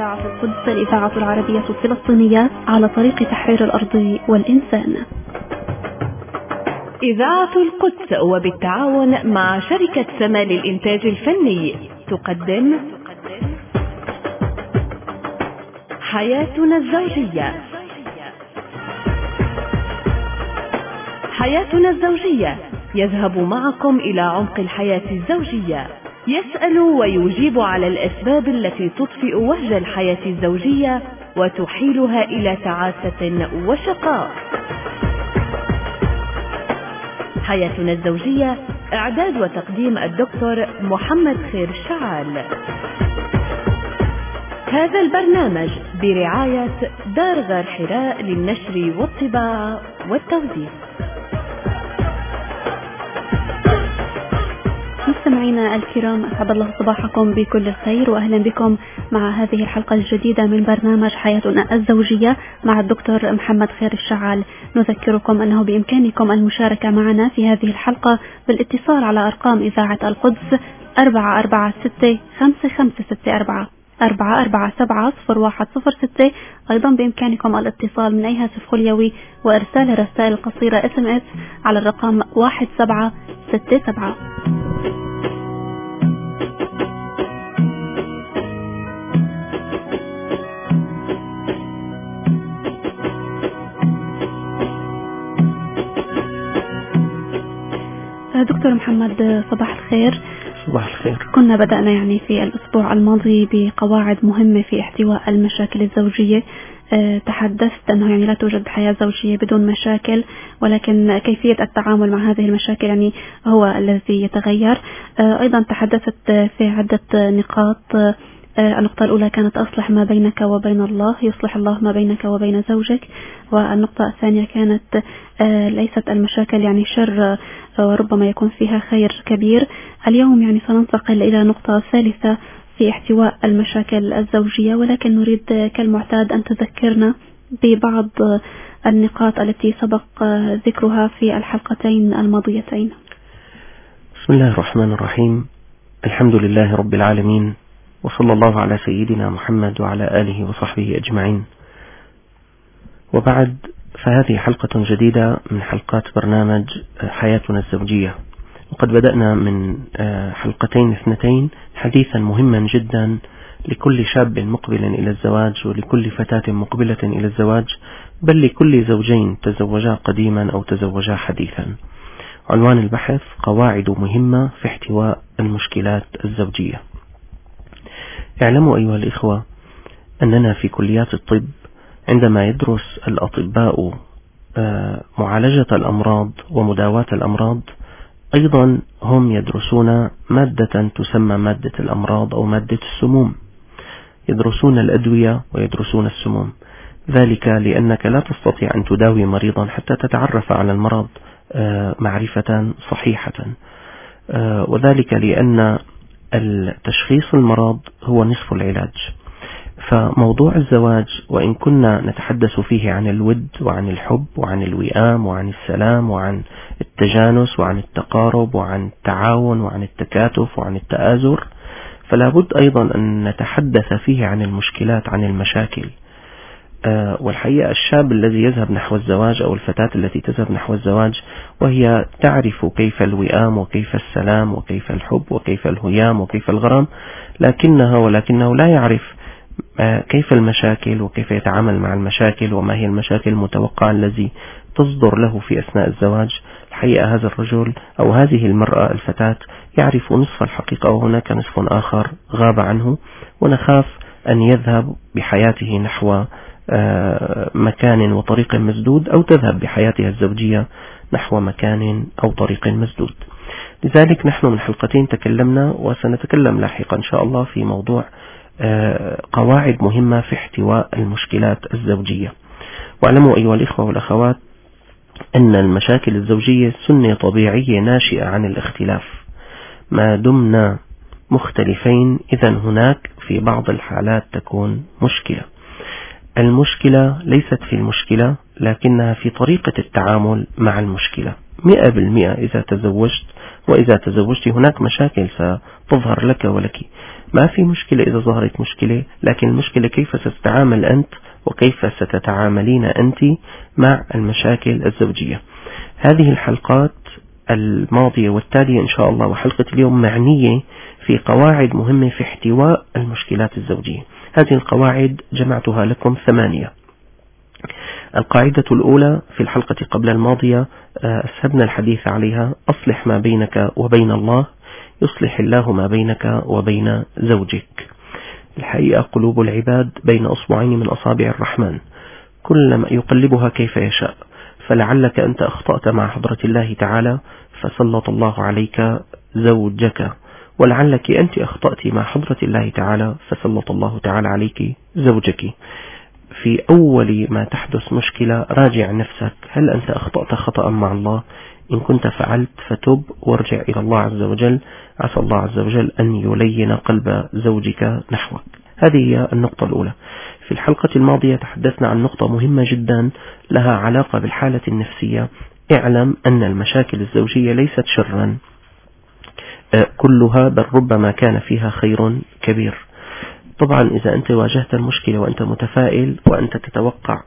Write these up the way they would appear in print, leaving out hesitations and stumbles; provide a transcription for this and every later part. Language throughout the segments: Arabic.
إذاعة القدس الإذاعة العربية الفلسطينية على طريق تحرير الأرض والإنسان. إذاعة القدس وبالتعاون مع شركة سما للإنتاج الفني تقدم حياتنا الزوجية. حياتنا الزوجية يذهب معكم إلى عمق الحياة الزوجية، يسأل ويجيب على الأسباب التي تطفئ وهج الحياة الزوجية وتحيلها إلى تعاسة وشقاء. حياتنا الزوجية، إعداد وتقديم الدكتور محمد خير الشعال. هذا البرنامج برعاية دار غار حراء للنشر والطباعة والتوزيع. مستمعينا الكرام، أسعد الله صباحكم بكل الخير، وأهلا بكم مع هذه الحلقة الجديدة من برنامج حياتنا الزوجية مع الدكتور محمد خير الشعال. نذكركم أنه بإمكانكم المشاركة معنا في هذه الحلقة بالاتصال على أرقام إذاعة القدس 446-5564 447-0106. أيضا بإمكانكم الاتصال من أي هاتف خليوي وإرسال الرسائل القصيرة SMS على الرقم 1767. دكتور محمد، صباح الخير. صباح الخير. كنا بدأنا في الأسبوع الماضي بقواعد مهمة في احتواء المشاكل الزوجية. تحدثت أنه لا توجد حياة زوجية بدون مشاكل، ولكن كيفية التعامل مع هذه المشاكل هو الذي يتغير. أيضا تحدثت في عدة نقاط. النقطة الأولى كانت أصلح ما بينك وبين الله يصلح الله ما بينك وبين زوجك. والنقطة الثانية كانت ليست المشاكل شر، وربما يكون فيها خير كبير. اليوم سننتقل إلى نقطة ثالثة في احتواء المشاكل الزوجية، ولكن نريد كالمعتاد أن تذكرنا ببعض النقاط التي سبق ذكرها في الحلقتين الماضيتين. بسم الله الرحمن الرحيم. الحمد لله رب العالمين، وصلى الله على سيدنا محمد وعلى آله وصحبه أجمعين. وبعد، فهذه حلقة جديدة من حلقات برنامج حياتنا الزوجية، وقد بدأنا من حلقتين اثنتين حديثا مهما جدا لكل شاب مقبل إلى الزواج ولكل فتاة مقبلة إلى الزواج، بل لكل زوجين تزوجا قديما أو تزوجا حديثا. عنوان البحث: قواعد مهمة في احتواء المشكلات الزوجية. اعلموا أيها الإخوة أننا في كليات الطب عندما يدرس الأطباء معالجة الأمراض ومداواة الأمراض، أيضا هم يدرسون مادة تسمى مادة الأمراض أو مادة السموم. يدرسون الأدوية ويدرسون السموم، ذلك لأنك لا تستطيع أن تداوي مريضا حتى تتعرف على المرض معرفة صحيحة، وذلك لأن التشخيص المرض هو نصف العلاج. فموضوع الزواج، وإن كنا نتحدث فيه عن الود وعن الحب وعن الوئام وعن السلام وعن التجانس وعن التقارب وعن التعاون وعن التكاتف وعن التآزر، فلا بد أيضا أن نتحدث فيه عن المشكلات، عن المشاكل. والحقيقة الشاب الذي يذهب نحو الزواج أو الفتاة التي تذهب نحو الزواج وهي تعرف كيف الوئام وكيف السلام وكيف الحب وكيف الهيام وكيف الغرام، ولكنه لا يعرف كيف المشاكل وكيف يتعامل مع المشاكل وما هي المشاكل المتوقعة التي تصدر له في أثناء الزواج. الحقيقة هذا الرجل أو هذه المرأة الفتاة يعرف نصف الحقيقة، وهناك نصف آخر غاب عنه، ونخاف أن يذهب بحياته نحو مكان وطريق مسدود، أو تذهب بحياتها الزوجية نحو مكان أو طريق مسدود. لذلك نحن من حلقتين تكلمنا، وسنتكلم لاحقا إن شاء الله في موضوع قواعد مهمة في احتواء المشكلات الزوجية. واعلموا أيها الإخوة والأخوات أن المشاكل الزوجية سنة طبيعية ناشئة عن الاختلاف. ما دمنا مختلفين إذن هناك في بعض الحالات تكون مشكلة. المشكلة ليست في المشكلة، لكنها في طريقة التعامل مع المشكلة. 100% إذا تزوجت وإذا تزوجت هناك مشاكل ستظهر لك ولك، ما في مشكلة إذا ظهرت مشكلة، لكن المشكلة كيف ستتعامل أنت وكيف ستتعاملين أنت مع المشاكل الزوجية. هذه الحلقات الماضية والتالية إن شاء الله وحلقة اليوم معنية في قواعد مهمة في احتواء المشكلات الزوجية. هذه القواعد جمعتها لكم 8. القاعدة الأولى في الحلقة قبل الماضية أسهبنا الحديث عليها: أصلح ما بينك وبين الله يصلح الله ما بينك وبين زوجك. الحقيقة قلوب العباد بين أصبعين من أصابع الرحمن، كلما يقلبها كيف يشاء، فلعلك أنت أخطأت مع حضرة الله تعالى فسلط الله عليك زوجك، ولعلك أنت أخطأت مع حضرة الله تعالى فسلط الله تعالى عليك زوجك. في أول ما تحدث مشكلة راجع نفسك، هل أنت أخطأت خطأ مع الله؟ إن كنت فعلت فتب وارجع إلى الله عز وجل، عسى الله عز وجل أن يلين قلب زوجك نحوك. هذه هي النقطة الأولى. في الحلقة الماضية تحدثنا عن نقطة مهمة جدا لها علاقة بالحالة النفسية. اعلم أن المشاكل الزوجية ليست شرا كلها، بل ربما كان فيها خير كبير. طبعا إذا أنت واجهت المشكلة وأنت متفائل وأنت تتوقع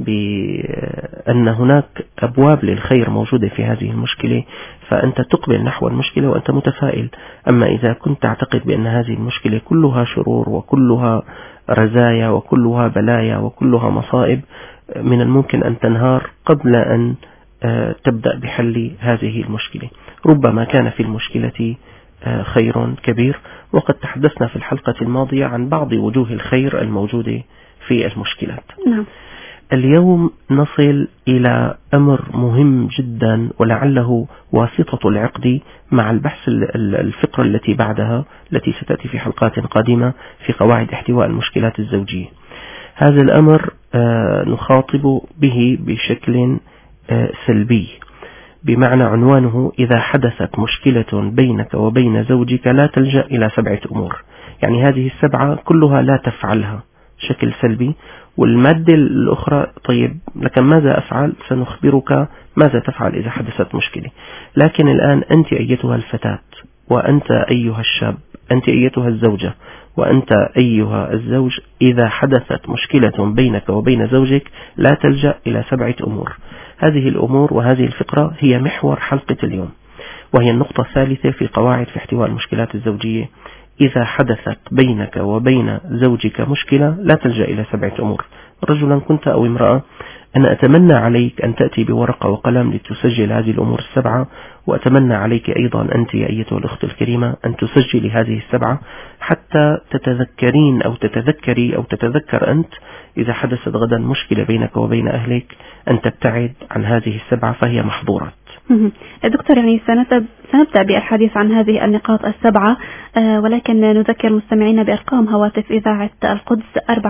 بأن هناك أبواب للخير موجودة في هذه المشكلة، فأنت تقبل نحو المشكلة وأنت متفائل. أما إذا كنت تعتقد بأن هذه المشكلة كلها شرور وكلها رزايا وكلها بلايا وكلها مصائب، من الممكن أن تنهار قبل أن تبدأ بحل هذه المشكلة. ربما كان في المشكلة خير كبير، وقد تحدثنا في الحلقة الماضية عن بعض وجوه الخير الموجودة في المشكلات. نعم. اليوم نصل إلى أمر مهم جدا، ولعله واسطة العقد مع البحث الفقرة التي بعدها التي ستأتي في حلقات قادمة في قواعد احتواء المشكلات الزوجية. هذا الأمر نخاطب به بشكل سلبي، بمعنى عنوانه: إذا حدثت مشكلة بينك وبين زوجك لا تلجأ إلى 7 أمور. يعني هذه 7 كلها لا تفعلها بشكل سلبي. والمادة الأخرى: طيب لكن ماذا أفعل؟ سنخبرك ماذا تفعل إذا حدثت مشكلة. لكن الآن أنت أيتها الفتاة، وأنت أيها الشاب، أنت أيتها الزوجة، وأنت أيها الزوج، إذا حدثت مشكلة بينك وبين زوجك لا تلجأ إلى 7 أمور. هذه الأمور وهذه الفقرة هي محور حلقة اليوم، وهي النقطة الثالثة في قواعد في احتواء المشكلات الزوجية. إذا حدثت بينك وبين زوجك مشكلة لا تلجأ إلى 7 أمور. رجلا كنت أو امرأة، أنا أتمنى عليك أن تأتي بورقة وقلم لتسجل هذه الأمور 7، وأتمنى عليك أيضا أنت أيتها الأخت الكريمة أن تسجلي هذه 7 حتى تتذكرين أو تتذكري أو تتذكر أنت إذا حدثت غدا مشكلة بينك وبين أهلك أن تبتعد عن هذه 7 فهي محظورات. دكتور، يعني سنبدأ بالحديث عن هذه النقاط 7، ولكن نذكر المستمعين بأرقام هواتف إذاعة القدس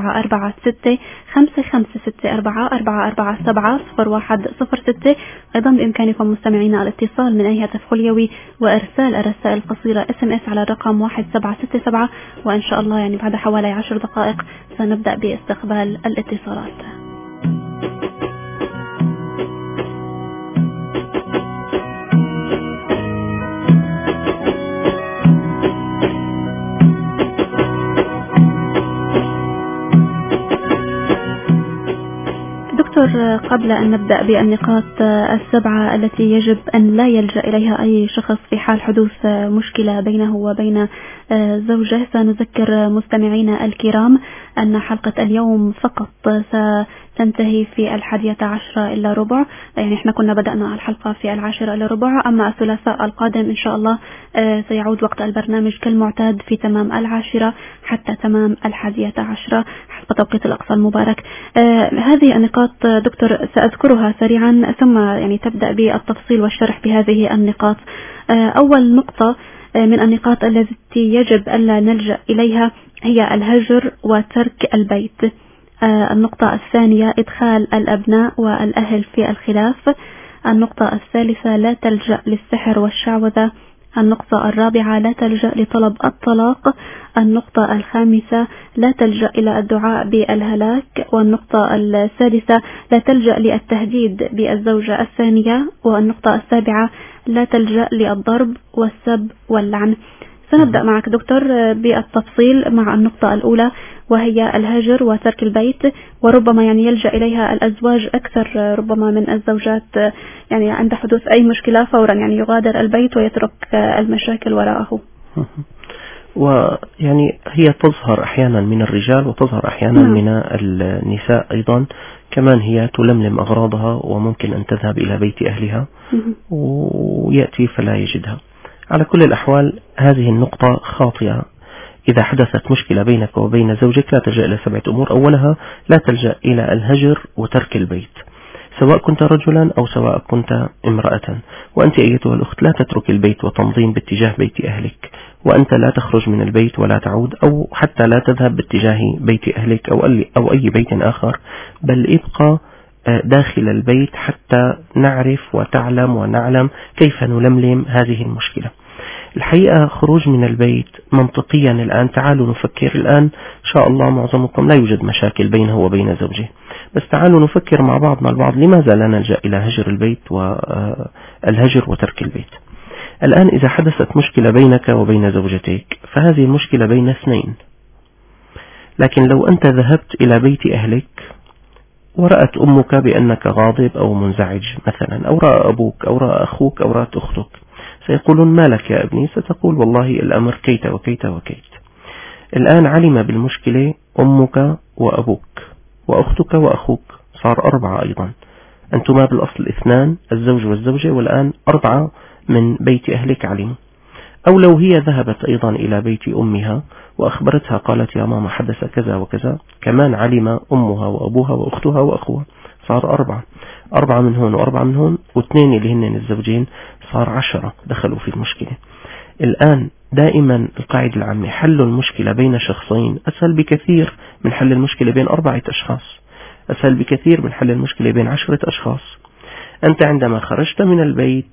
446-564-447-0106. أيضا بإمكانكم مستمعينا الاتصال من أي هاتف خليوي وإرسال الرسائل القصيرة SMS على الرقم 1767، وإن شاء الله يعني بعد حوالي 10 دقائق سنبدأ باستقبال الاتصالات. قبل أن نبدأ بالنقاط 7 التي يجب أن لا يلجأ إليها أي شخص في حال حدوث مشكلة بينه وبين زوجه، سنذكر مستمعينا الكرام أن حلقة اليوم فقط ستنتهي في 11:10 يعني احنا كنا بدأنا الحلقة في 10:10. أما الثلاثاء القادم إن شاء الله سيعود وقت البرنامج كالمعتاد في تمام 10 حتى تمام 11 حسب توقيت الأقصى المبارك. هذه النقاط دكتور سأذكرها سريعا، ثم يعني تبدأ بالتفصيل والشرح بهذه النقاط. أول نقطة من النقاط التي يجب ألا نلجأ إليها هي الهجر وترك البيت. النقطة الثانية: إدخال الأبناء والأهل في الخلاف. النقطة الثالثة: لا تلجأ للسحر والشعوذة. النقطة الرابعة: لا تلجأ لطلب الطلاق. النقطة الخامسة: لا تلجأ إلى الدعاء بالهلاك. والنقطة السادسة: لا تلجأ للتهديد بالزوجة الثانية. والنقطة السابعة: لا تلجأ للضرب والسب واللعن. سنبدأ معك دكتور بالتفصيل مع النقطة الأولى، وهي الهجر وترك البيت، وربما يعني يلجأ إليها الأزواج أكثر ربما من الزوجات، يعني عند حدوث أي مشكلة فورا يعني يغادر البيت ويترك المشاكل وراءه. ويعني هي تظهر أحيانا من الرجال وتظهر أحيانا من النساء أيضا، كمان هي تلملم أغراضها وممكن أن تذهب إلى بيت أهلها ويأتي فلا يجدها. على كل الأحوال هذه النقطة خاطئة. إذا حدثت مشكلة بينك وبين زوجك لا تلجأ إلى 7 أمور. أولها لا تلجأ إلى الهجر وترك البيت، سواء كنت رجلا أو سواء كنت امرأة. وأنت أيتها الأخت لا تترك البيت وتنظيم باتجاه بيت أهلك، وأنت لا تخرج من البيت ولا تعود، أو حتى لا تذهب باتجاه بيت أهلك أو أي بيت آخر، بل ابقى داخل البيت حتى نعرف وتعلم ونعلم كيف نلملم هذه المشكلة. الحقيقة خروج من البيت منطقيا الآن، تعالوا نفكر الآن، إن شاء الله معظمكم لا يوجد مشاكل بينه وبين زوجه، بس تعالوا نفكر مع بعضنا البعض لماذا لا نلجأ إلى هجر البيت والهجر وترك البيت. الآن إذا حدثت مشكلة بينك وبين زوجتك فهذه المشكلة بين اثنين، لكن لو أنت ذهبت إلى بيت أهلك ورأت أمك بأنك غاضب أو منزعج مثلا، أو رأى أبوك أو رأى أخوك أو رأت أختك، سيقولون ما لك يا ابني؟ ستقول والله الأمر كيت وكيت وكيت. الآن علم بالمشكلة أمك وأبوك وأختك وأخوك، صار 4 أيضا، أنتما بالأصل 2، الزوج والزوجة، والآن 4 من بيت أهلك علموا. أو لو هي ذهبت أيضا إلى بيت أمها وأخبرتها قالت يا ماما حدث كذا وكذا، كمان علم أمها وأبوها وأختها وأخوها، صار 4 من هون و4 من هون، و2 اللي هن الزوجين، صار 10 دخلوا في المشكلة. الآن دائما القاعدة العامة حل المشكلة بين شخصين أسهل بكثير من حل المشكلة بين 4 أشخاص، أسهل بكثير من حل المشكلة بين 10 أشخاص. أنت عندما خرجت من البيت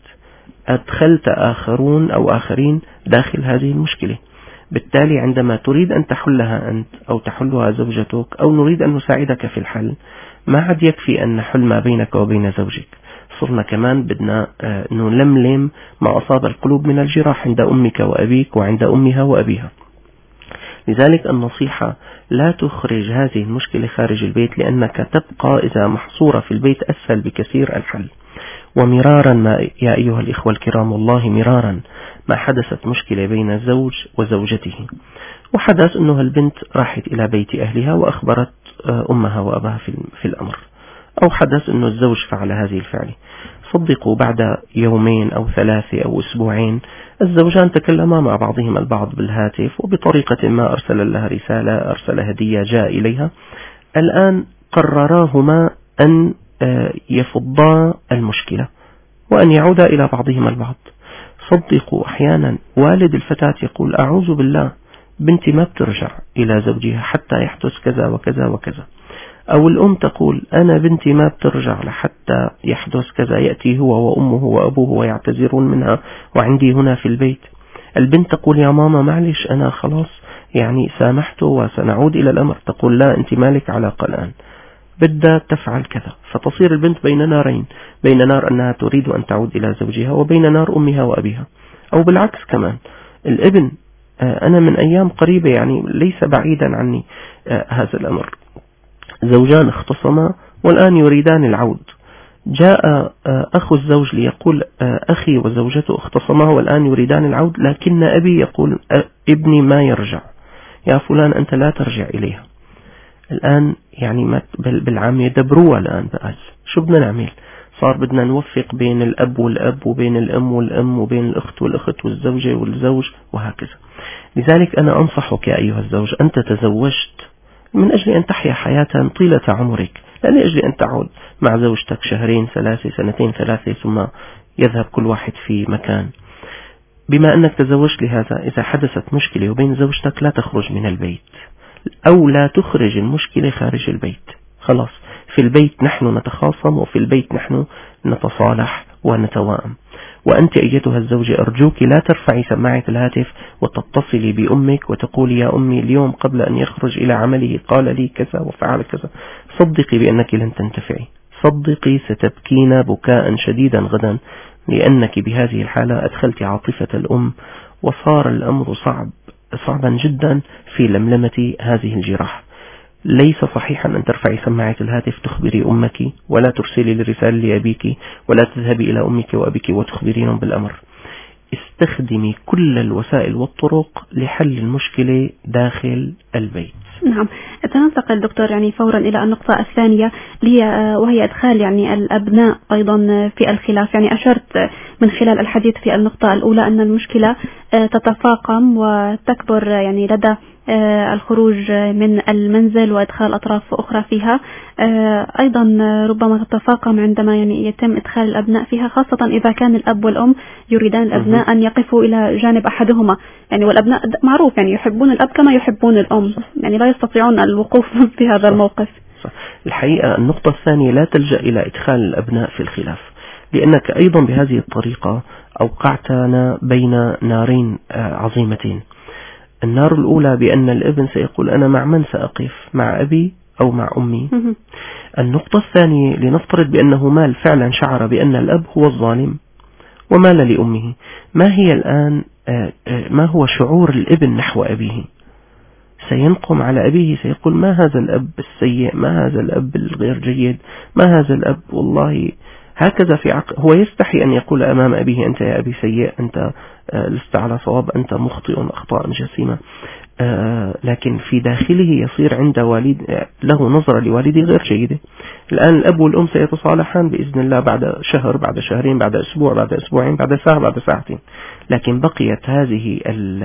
أدخلت آخرون أو آخرين داخل هذه المشكلة، بالتالي عندما تريد أن تحلها أنت أو تحلها زوجتك أو نريد أن نساعدك في الحل، ما عاد يكفي أن نحل ما بينك وبين زوجك، صرنا كمان بدنا نلملم ما أصاب القلوب من الجراح عند أمك وأبيك وعند أمها وأبيها. لذلك النصيحة لا تخرج هذه المشكلة خارج البيت، لأنك تبقى إذا محصورة في البيت أسهل بكثير الحل. ومرارا ما يا أيها الإخوة الكرام، والله مرارا ما حدثت مشكلة بين الزوج وزوجته، وحدث أنه البنت راحت إلى بيت أهلها وأخبرت أمها وأباها في الأمر، أو حدث أنه الزوج فعل هذه الفعل. صدقوا بعد 2 أو 3 أو أسبوعين الزوجان تكلما مع بعضهما البعض بالهاتف، وبطريقة ما أرسل لها رسالة، أرسل هدية جاء إليها. الآن قرراهما أن يفضا المشكلة وأن يعودا إلى بعضهما البعض. صدقوا أحيانا والد الفتاة يقول أعوذ بالله بنتي ما بترجع إلى زوجها حتى يحدث كذا وكذا وكذا، أو الأم تقول أنا بنتي ما بترجع لحتى يحدث كذا، يأتي هو وأمه وأبوه ويعتذرون منها وعندي هنا في البيت. البنت تقول يا ماما معلش أنا خلاص يعني سامحته وسنعود إلى الأمر، تقول لا أنت مالك علاقة الآن، بدها تفعل كذا. فتصير البنت بين نارين، بين نار أنها تريد أن تعود إلى زوجها وبين نار أمها وأبيها. أو بالعكس كمان الابن، أنا من أيام قريبة يعني ليس بعيدا عني هذا الأمر، زوجان اختصما والآن يريدان العود. جاء أخو الزوج ليقول أخي وزوجته اختصما والآن يريدان العود، لكن أبي يقول ابني ما يرجع، يا فلان أنت لا ترجع إليها. الآن يعني بالعام يدبروها الآن بقى شو بدنا نعمل؟ صار بدنا نوفق بين الأب والأب وبين الأم والأم وبين الأخت والأخت والزوجة والزوج وهكذا. لذلك أنا أنصحك يا أيها الزوج، أنت تزوجت من أجل أن تحيا حياة طيلة عمرك، لا لأجل أن تعود مع زوجتك 2 3 2 3 ثم يذهب كل واحد في مكان. بما أنك تزوجت لهذا، إذا حدثت مشكلة وبين زوجتك لا تخرج من البيت، أو لا تخرج المشكلة خارج البيت. خلاص في البيت نحن نتخاصم، وفي البيت نحن نتصالح ونتوائم. وأنت أيتها الزوجة أرجوك لا ترفعي سماعة الهاتف وتتصلي بأمك وتقولي يا أمي اليوم قبل أن يخرج إلى عمله قال لي كذا وفعل كذا. صدقي بأنك لن تنتفعي، صدقي ستبكين بكاء شديدا غدا، لأنك بهذه الحالة أدخلت عاطفة الأم وصار الأمر صعبا جدا في لملمة هذه الجراح. ليس صحيحا أن ترفعي سماعة الهاتف تخبري أمك، ولا ترسلي الرسالة لأبيك، ولا تذهبي إلى أمك وأبيك وتخبرينهم بالأمر. استخدمي كل الوسائل والطرق لحل المشكلة داخل البيت. نعم. سننتقل دكتور يعني فورا إلى النقطة الثانية وهي إدخال يعني الأبناء أيضا في الخلاف. يعني أشرت من خلال الحديث في النقطة الأولى أن المشكلة تتفاقم وتكبر يعني لدى الخروج من المنزل وإدخال أطراف أخرى فيها، أيضا ربما تتفاقم عندما يعني يتم إدخال الأبناء فيها، خاصة إذا كان الأب والأم يريدان الأبناء أن يقفوا إلى جانب أحدهما. يعني والأبناء معروف يعني يحبون الأب كما يحبون الأم، يعني لا يستطيعون الوقوف في هذا الموقف. الحقيقة النقطة الثانية لا تلجأ إلى إدخال الأبناء في الخلاف، لأنك أيضا بهذه الطريقة أوقعتنا بين نارين عظيمتين. النار الأولى بأن الابن سيقول أنا مع من سأقف، مع أبي أو مع أمي. النقطة الثانية لنفترض بأنه مال فعلا شعر بأن الأب هو الظالم ومال لأمه، ما هي الآن ما هو شعور الابن نحو أبيه؟ سينقم على أبيه، سيقول ما هذا الأب السيء، ما هذا الأب الغير جيد، ما هذا الأب والله هكذا في هو يستحي أن يقول أمام أبيه أنت يا أبي سيء، أنت لست على صواب، أنت مخطئ أخطاء جسيمة، لكن في داخله يصير عند له نظرة لوالده غير جيدة. الآن الأب والأم سيتصالحان بإذن الله بعد شهر، بعد شهرين، بعد أسبوع، بعد أسبوعين، بعد ساعة، بعد ساعتين، لكن بقيت هذه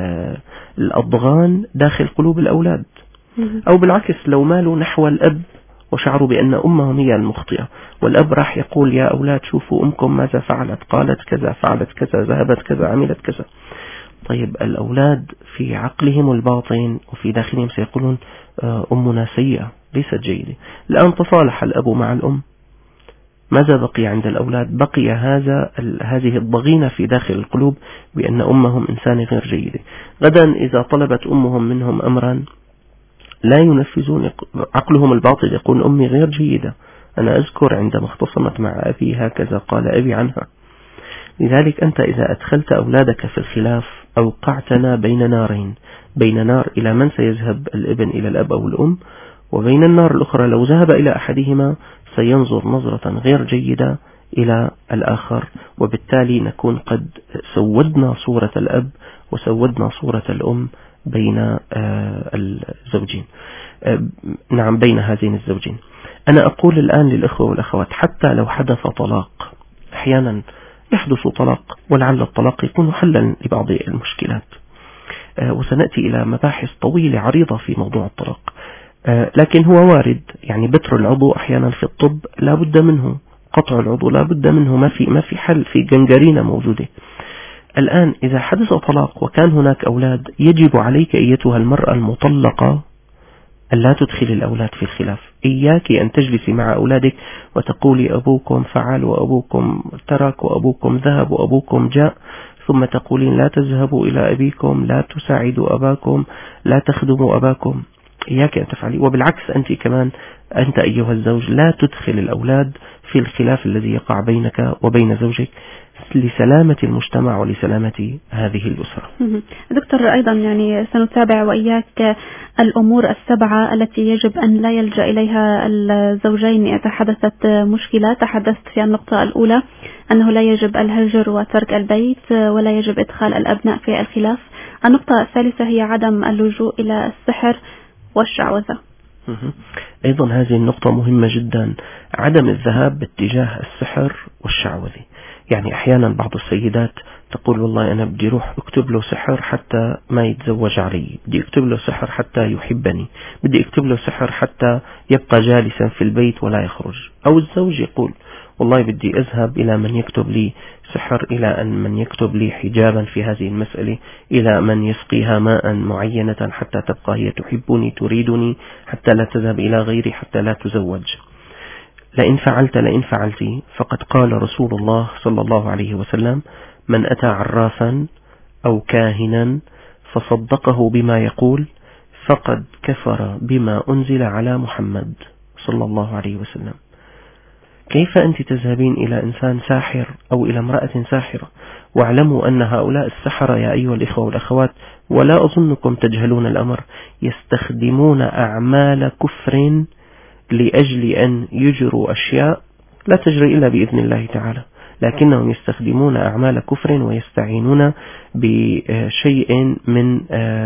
الأضغان داخل قلوب الأولاد. أو بالعكس لو مالوا نحو الأب وشعروا بأن أمهم هي المخطئة، والأب راح يقول يا أولاد شوفوا أمكم ماذا فعلت، قالت كذا، فعلت كذا، ذهبت كذا، عملت كذا. طيب الأولاد في عقلهم الباطن وفي داخلهم سيقولون أمنا سيئة ليست جيدة. الآن تصالح الأب مع الأم، ماذا بقي عند الأولاد؟ بقي هذه الضغينة في داخل القلوب بأن أمهم إنسانة غير جيدة. غدا إذا طلبت أمهم منهم أمرا لا ينفذون، عقلهم الباطن يقول أمي غير جيدة، أنا أذكر عندما اختصمت مع أبي هكذا قال أبي عنها. لذلك أنت إذا أدخلت أولادك في الخلاف أوقعتنا بين نارين، بين نار إلى من سيذهب الابن إلى الأب أو الأم، وبين النار الأخرى لو ذهب إلى أحدهما سينظر نظرة غير جيدة إلى الآخر، وبالتالي نكون قد سودنا صورة الأب وسودنا صورة الأم بين الزوجين، نعم بين هذين الزوجين. أنا أقول الآن للإخوة والأخوات حتى لو حدث طلاق، أحيانا يحدث طلاق ولعل الطلاق يكون حلا لبعض المشكلات، وسنأتي إلى مباحث طويلة عريضة في موضوع الطلاق، لكن هو وارد. يعني بتر العضو أحيانا في الطب لا بد منه، قطع العضو لا بد منه، ما في حل، في جنجرينة موجودة. الآن إذا حدث طلاق وكان هناك أولاد، يجب عليك أيتها المرأة المطلقة ألا تدخل الأولاد في الخلاف. إياك أن تجلسي مع أولادك وتقولي أبوكم فعل وأبوكم ترك وأبوكم ذهب وأبوكم جاء، ثم تقولين لا تذهبوا إلى أبيكم، لا تساعدوا أباكم، لا تخدموا أباكم. إياك أن تفعلي. وبالعكس أنت كمان، أنت أيها الزوج لا تدخل الأولاد في الخلاف الذي يقع بينك وبين زوجك لسلامة المجتمع ولسلامة هذه الأسرة. دكتور أيضا يعني سنتابع وإياك الأمور السبعة التي يجب أن لا يلجأ إليها الزوجين إذا حدثت مشكلة. تحدثت في النقطة الأولى أنه لا يجب الهجر وترك البيت، ولا يجب إدخال الأبناء في الخلاف. النقطة الثالثة هي عدم اللجوء إلى السحر والشعوذة. أيضا هذه النقطة مهمة جدا، عدم الذهاب باتجاه السحر والشعوذة. يعني أحيانا بعض السيدات تقول والله أنا بدي روح أكتب له سحر حتى ما يتزوج علي، بدي أكتب له سحر حتى يحبني، بدي أكتب له سحر حتى يبقى جالسا في البيت ولا يخرج. أو الزوج يقول والله بدي أذهب إلى من يكتب لي سحر، إلى أن من يكتب لي حجابا في هذه المسألة، إلى من يسقيها ماء معينة حتى تبقى هي تحبني تريدني، حتى لا تذهب إلى غيري، حتى لا تزوج. لئن فعلت فقد قال رسول الله صلى الله عليه وسلم من أتى عرافا أو كاهنا فصدقه بما يقول فقد كفر بما أنزل على محمد صلى الله عليه وسلم. كيف أنت تذهبين إلى إنسان ساحر أو إلى امرأة ساحرة؟ واعلموا أن هؤلاء السحرة يا أيها الإخوة والأخوات، ولا أظنكم تجهلون الأمر، يستخدمون أعمال كفر لأجل أن يجروا أشياء لا تجري إلا بإذن الله تعالى، لكنهم يستخدمون أعمال كفر ويستعينون بشيء من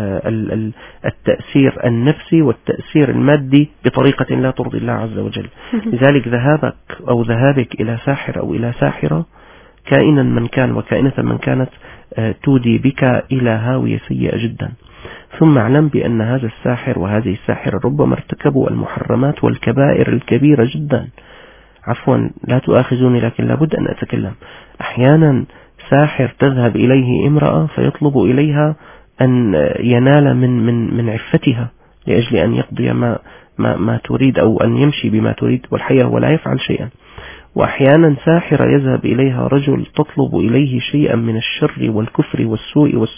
التأثير النفسي والتأثير المادي بطريقة لا ترضي الله عز وجل. لذلك ذهابك أو ذهابك إلى ساحر أو إلى ساحرة كائنا من كان وكائنة من كانت تودي بك إلى هاوية سيئة جدا. ثم اعلم بأن هذا الساحر وهذه الساحرة ربما ارتكبوا المحرمات والكبائر الكبيرة جدا. عفوا لا تؤاخذوني لكن لابد أن أتكلم. أحيانا ساحر تذهب إليه امرأة فيطلب إليها أن ينال من عفتها لأجل أن يقضي ما تريد أو أن يمشي بما تريد، والحقيقة ولا يفعل شيئا. وأحيانا ساحرة يذهب إليها رجل تطلب إليه شيئا من الشر والكفر والسوء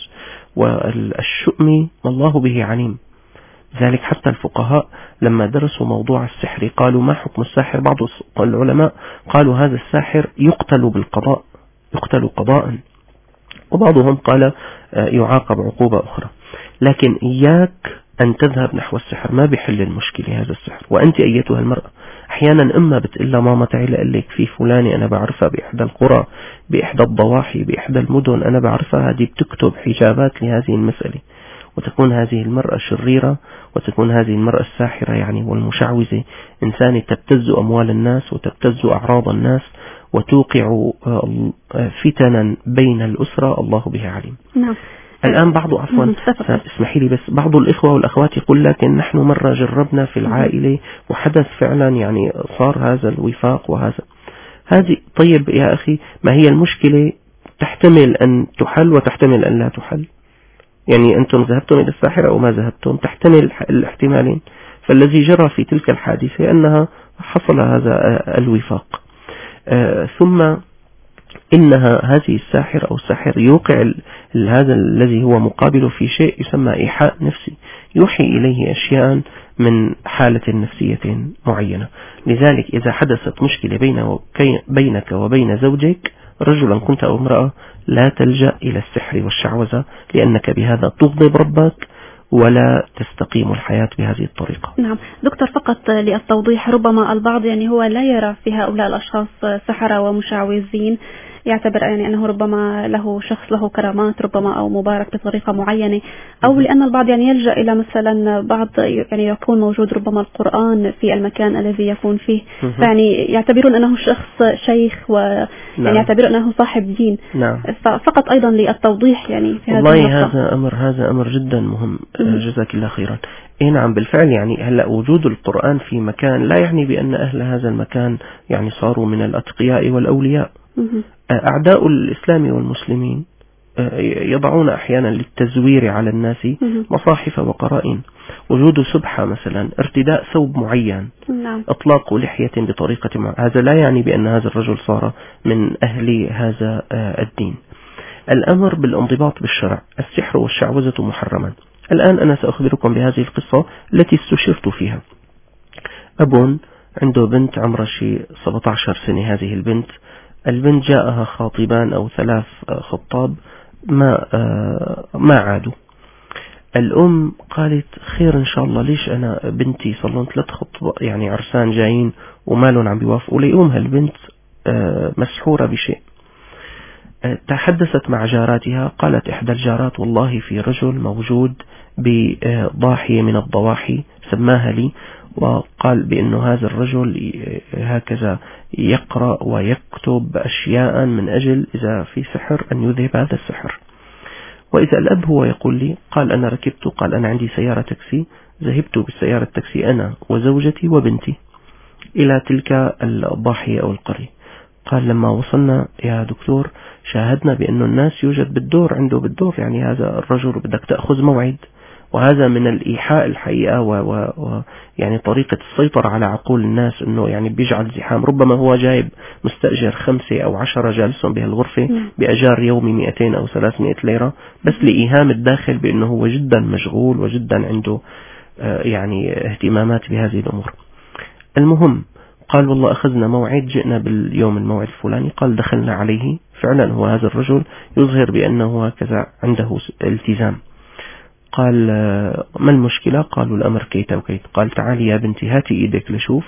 والشؤم والله به عليم. ذلك حتى الفقهاء لما درسوا موضوع السحر قالوا ما حكم الساحر؟ بعض العلماء قالوا هذا الساحر يقتل بالقضاء، يقتل قضاء، وبعضهم قال يعاقب عقوبة أخرى. لكن إياك أن تذهب نحو السحر، ما بيحل المشكلة هذا السحر. وأنت أيتها المرأة أحيانا إما بتقول ماما تعالى قال لك في فلانة أنا بعرفها بإحدى القرى بإحدى الضواحي بإحدى المدن أنا بعرفها، هذه بتكتب حجابات لهذه المسألة، وتكون هذه المرأة شريرة وتكون هذه المرأة الساحرة يعني والمشعوذة إنسانة تبتز أموال الناس وتبتز أعراض الناس وتوقع فتنا بين الأسرة الله بها عليم. نعم. الآن اسمحي لي بس بعض الإخوة والأخوات يقول لك إن نحن مرة جربنا في العائلة وحدث فعلا يعني صار هذا الوفاق وهذا هذه. طيب يا أخي، ما هي المشكلة تحتمل أن تحل وتحتمل أن لا تحل. يعني أنتم ذهبتم إلى الساحرة أو ما ذهبتم تحتمل الاحتمالين. فالذي جرى في تلك الحادثة أنها حصل هذا الوفاق. ثم إنها هذه الساحر أو الساحر يوقع هذا الذي هو مقابل في شيء يسمى إيحاء نفسي، يوحي إليه أشياء من حالة نفسية معينة. لذلك إذا حدثت مشكلة بينك وبين زوجك رجلا كنت أو امرأة لا تلجأ إلى السحر والشعوذة، لأنك بهذا تغضب ربك ولا تستقيم الحياة بهذه الطريقة. نعم دكتور، فقط للتوضيح، ربما البعض يعني هو لا يرى في هؤلاء الأشخاص سحرة ومشعوذين، يعتبر يعني أنه ربما له شخص له كرامات ربما أو مبارك بطريقة معينة، أو لأن البعض يعني يلجأ إلى مثلا بعض يعني يكون موجود ربما القرآن في المكان الذي يكون فيه، يعني يعتبرون أنه شخص شيخ ويعني يعتبرون أنه صاحب دين. نعم. فقط أيضا للتوضيح يعني في والله هذا أمر جدا مهم. جزاك الله خيرا. نعم بالفعل، يعني هلا وجود القرآن في مكان لا يعني بأن أهل هذا المكان يعني صاروا من الأتقياء والأولياء. أعداء الإسلام والمسلمين يضعون أحيانا للتزوير على الناس مصاحف وقرائن. وجود سبحة مثلا، ارتداء ثوب معين، اطلاق لحية بطريقة معينة، هذا لا يعني بأن هذا الرجل صار من أهل هذا الدين. الأمر بالانضباط بالشرع. السحر والشعوذة محرما. الآن أنا سأخبركم بهذه القصة التي استشرت فيها. أب عنده بنت عمرها شيء 17 سنة. هذه البنت جاءها خاطبان أو 3 خطاب ما عادوا. الأم قالت خير إن شاء الله، ليش أنا بنتي صار لهم 3 خطبة يعني عرسان جايين ومالهم عم بيوافقوا لي. البنت مسحورة بشيء. تحدثت مع جاراتها، قالت إحدى الجارات والله في رجل موجود بضاحية من الضواحي سماها لي، وقال بأنه هذا الرجل هكذا يقرأ ويكتب أشياء من أجل إذا في سحر أن يذهب هذا السحر. وإذا الأب هو يقول لي، قال أنا ركبت، قال أنا عندي سيارة تاكسي، ذهبت بالسيارة التاكسي أنا وزوجتي وبنتي إلى تلك الضاحية أو القرية. قال لما وصلنا يا دكتور شاهدنا بأنه الناس يوجد بالدور عنده بالدور، يعني هذا الرجل بدك تأخذ موعد، وهذا من الإيحاء الحقيقة يعني طريقة السيطرة على عقول الناس، أنه يعني بيجعل زحام. ربما هو جايب مستأجر 5 أو 10 جالسهم بهالغرفة بأجار يومي 200 أو 300 ليرة، بس لإيهام الداخل بأنه هو جدا مشغول وجدا عنده يعني اهتمامات بهذه الأمور. المهم قال والله أخذنا موعد، جئنا باليوم الموعد الفلاني. قال دخلنا عليه، فعلا هو هذا الرجل يظهر بأنه هكذا عنده التزام. قال ما المشكلة؟ قالوا الأمر كيت وكيت. قال تعالي يا بنتي هاتي إيدك لشوف.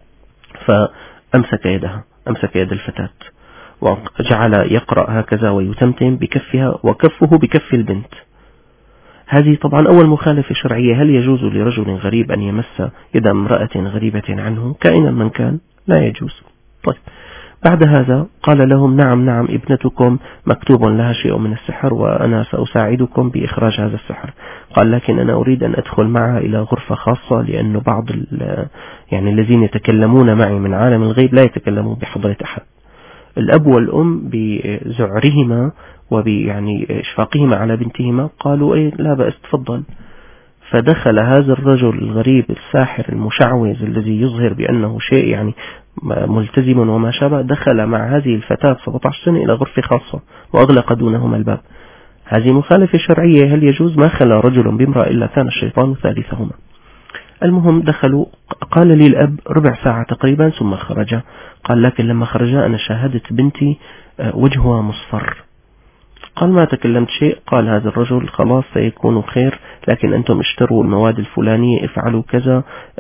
فأمسك يدها، أمسك يد الفتاة وجعل يقرأ هكذا ويتمتم بكفها وكفه بكف البنت. هذه طبعا أول مخالفة شرعية. هل يجوز لرجل غريب أن يمس يد امرأة غريبة عنه كائنا من كان؟ لا يجوز. طيب بعد هذا قال لهم نعم ابنتكم مكتوب لها شيء من السحر وأنا سأساعدكم بإخراج هذا السحر. قال لكن أنا أريد أن أدخل معها إلى غرفة خاصة، لأن بعض يعني الذين يتكلمون معي من عالم الغيب لا يتكلمون بحضرة أحد. الأب والأم بزعرهما وبيعني إشفاقهما على بنتهما قالوا إيه لا بأس تفضل. فدخل هذا الرجل الغريب الساحر المشعوذ الذي يظهر بأنه شيء يعني ملتزم وما شابه، دخل مع هذه الفتاة 17 سنة إلى غرفة خاصة وأغلق دونهما الباب. هذه مخالفة شرعية. هل يجوز؟ ما خلى رجل بامرأة إلا كان الشيطان ثالثهما. المهم دخلوا. قال لي الأب ربع ساعة تقريبا ثم خرج. قال لكن لما خرج أنا شاهدت بنتي وجهها مصفر. قال ما تكلمت شيء. قال هذا الرجل خلاص سيكون خير، لكن أنتم اشتروا المواد الفلانية، افعلوا كذا،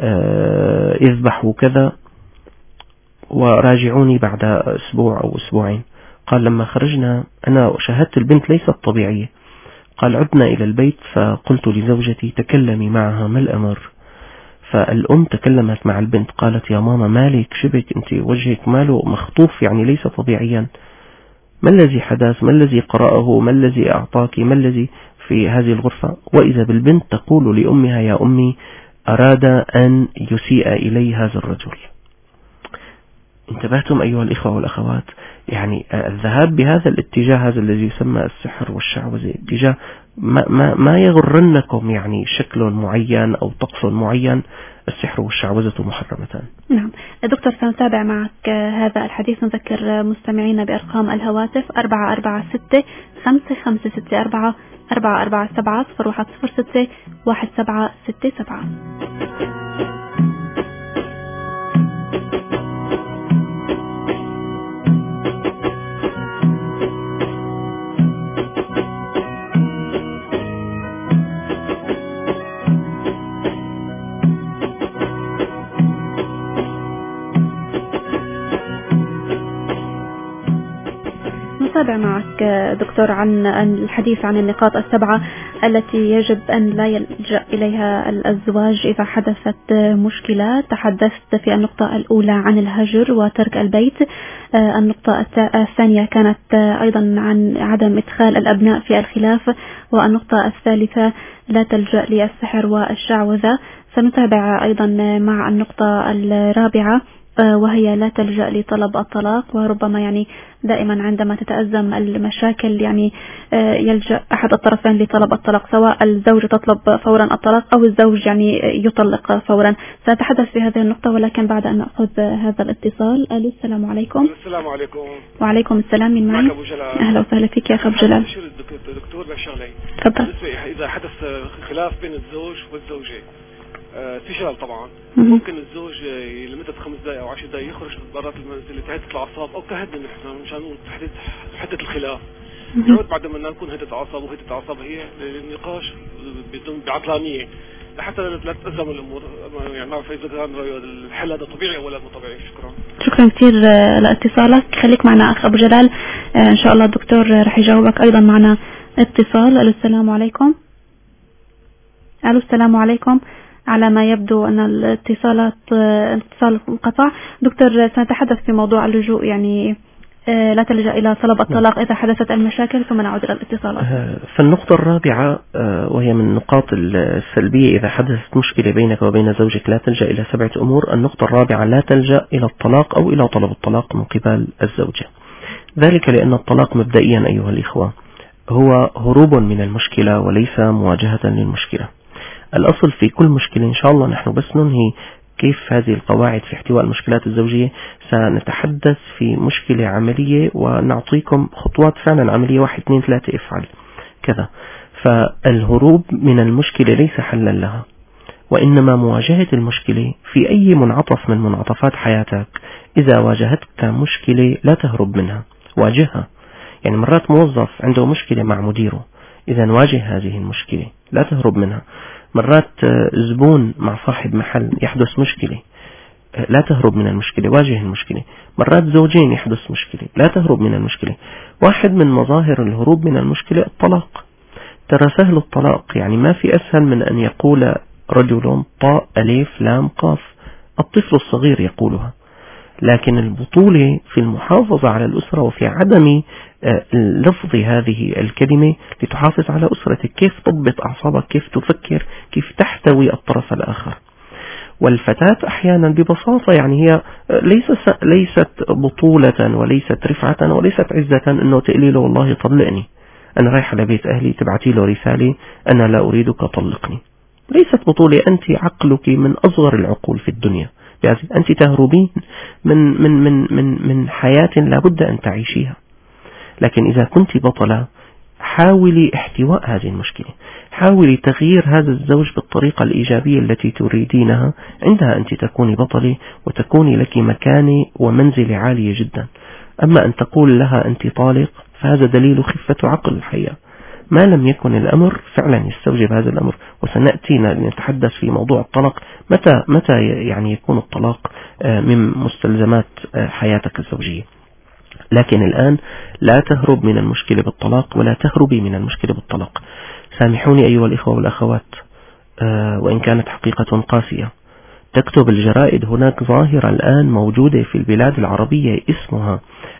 اذبحوا كذا، وراجعوني بعد أسبوع أو أسبوعين. قال لما خرجنا أنا شاهدت البنت ليست طبيعية. قال عدنا إلى البيت فقلت لزوجتي تكلمي معها ما الأمر. فالأم تكلمت مع البنت قالت يا ماما مالك شبك أنت وجهك ماله مخطوف يعني ليس طبيعيا، ما الذي حدث؟ ما الذي قرأه؟ ما الذي أعطاك؟ ما الذي في هذه الغرفة؟ وإذا بالبنت تقول لأمها يا أمي أراد أن يسيء إلي هذا الرجل. انتبهتم أيها الإخوة والأخوات؟ يعني الذهاب بهذا الاتجاه هذا الذي يسمى السحر والشعوذة اتجاه ما يغرنكم يعني شكل معين أو طقس معين. السحر والشعوذة محرمتان. نعم دكتور سنتابع معك هذا الحديث. نذكر مستمعينا بأرقام الهواتف 446-5564 447-0106-1767. نتابع معك دكتور عن الحديث عن النقاط السبعة التي يجب أن لا يلجأ إليها الأزواج إذا حدثت مشكلة. تحدثت في النقطة الأولى عن الهجر وترك البيت. النقطة الثانية كانت أيضا عن عدم إدخال الأبناء في الخلاف. والنقطة الثالثة لا تلجأ للسحر والشعوذة. سنتابع أيضا مع النقطة الرابعة وهي لا تلجأ لطلب الطلاق. وربما يعني دائما عندما تتأزم المشاكل يعني يلجأ أحد الطرفين لطلب الطلاق، سواء الزوج تطلب فورا الطلاق أو الزوج يعني يطلق فورا. سأتحدث في هذه النقطة ولكن بعد أن نأخذ هذا الاتصال. ألو السلام عليكم. السلام عليكم. وعليكم السلام. من معي؟ أهلا وسهلا فيك يا أخ أبو جلال. دكتور بشغلين. تفضل. إذا حدث خلاف بين الزوج والزوجة في شغل طبعا ممكن الزوج لمدة 5 دقائق أو 10 دقائق يخرج برات المنزل لتهدئة الأعصاب أو كهدنا نحن مشان تحدث الخلاف. يعود بعد ما نكون هدئة أعصاب، وهدئة الأعصاب هي للنقاش بدون بعقلانية لحتى لا تتأزم الأمور. يعني نعرف إذا كان الحل هذا طبيعي ولا مو طبيعي. شكرا كثير لاتصالك. خليك معنا أخ أبو جلال، إن شاء الله الدكتور رح يجاوبك. أيضا معنا اتصال. ألو السلام عليكم. ألو السلام عليكم. على ما يبدو أن الاتصال انقطع. دكتور سنتحدث في موضوع اللجوء يعني لا تلجأ إلى طلب الطلاق إذا حدثت المشاكل، ثم نعود إلى الاتصالات. فالنقطة الرابعة وهي من النقاط السلبية إذا حدثت مشكلة بينك وبين زوجك لا تلجأ إلى 7 أمور. النقطة الرابعة لا تلجأ إلى الطلاق أو إلى طلب الطلاق من قبل الزوجة. ذلك لأن الطلاق مبدئيا أيها الإخوة هو هروب من المشكلة وليس مواجهة للمشكلة. الأصل في كل مشكلة إن شاء الله نحن بس ننهي كيف هذه القواعد في احتواء المشكلات الزوجية. سنتحدث في مشكلة عملية ونعطيكم خطوات فعلا عملية 1 2 3 افعل كذا. فالهروب من المشكلة ليس حلا لها. وإنما مواجهة المشكلة في أي منعطف من منعطفات حياتك. إذا واجهتك مشكلة لا تهرب منها، واجهها. يعني مرات موظف عنده مشكلة مع مديره، إذا واجه هذه المشكلة لا تهرب منها. مرات زبون مع صاحب محل يحدث مشكلة، لا تهرب من المشكلة، واجه المشكلة. مرات زوجين يحدث مشكلة، لا تهرب من المشكلة. واحد من مظاهر الهروب من المشكلة الطلاق. ترى سهل الطلاق، يعني ما في أسهل من أن يقول رجل طاء ألف لام قاف، الطفل الصغير يقولها. لكن البطولة في المحافظة على الأسرة وفي عدم لفظ هذه الكلمة لتحافظ على أسرتك. كيف تضبط أعصابك، كيف تفكر، كيف تحتوي الطرف الآخر. والفتاة أحيانا ببساطة يعني هي ليست بطولة وليست رفعة وليست عزة أنه تقلي له والله طلقني، أنا رايح على بيت أهلي تبعتي له رسالة أنا لا أريدك طلقني. ليست بطولة، أنت عقلك من أصغر العقول في الدنيا، أنت تهربين من حياة لا بد أن تعيشيها. لكن إذا كنت بطلة حاولي احتواء هذه المشكلة، حاولي تغيير هذا الزوج بالطريقة الإيجابية التي تريدينها. عندها أنت تكوني بطلة وتكوني لك مكانة ومنزلة عالية جدا. أما أن تقول لها أنت طالق فهذا دليل خفة عقل الحقيقة. ما لم يكن الأمر فعلا يستوجب هذا الأمر، وسنأتي نتحدث في موضوع الطلاق متى يعني يكون الطلاق من مستلزمات حياتك الزوجية. لكن الآن لا تهرب من المشكلة بالطلاق ولا تهربي من المشكلة بالطلاق. سامحوني أيها الإخوة والأخوات، وإن كانت حقيقة قاسية. تكتب الجرائد هناك ظاهرة الآن موجودة في البلاد العربية اسمها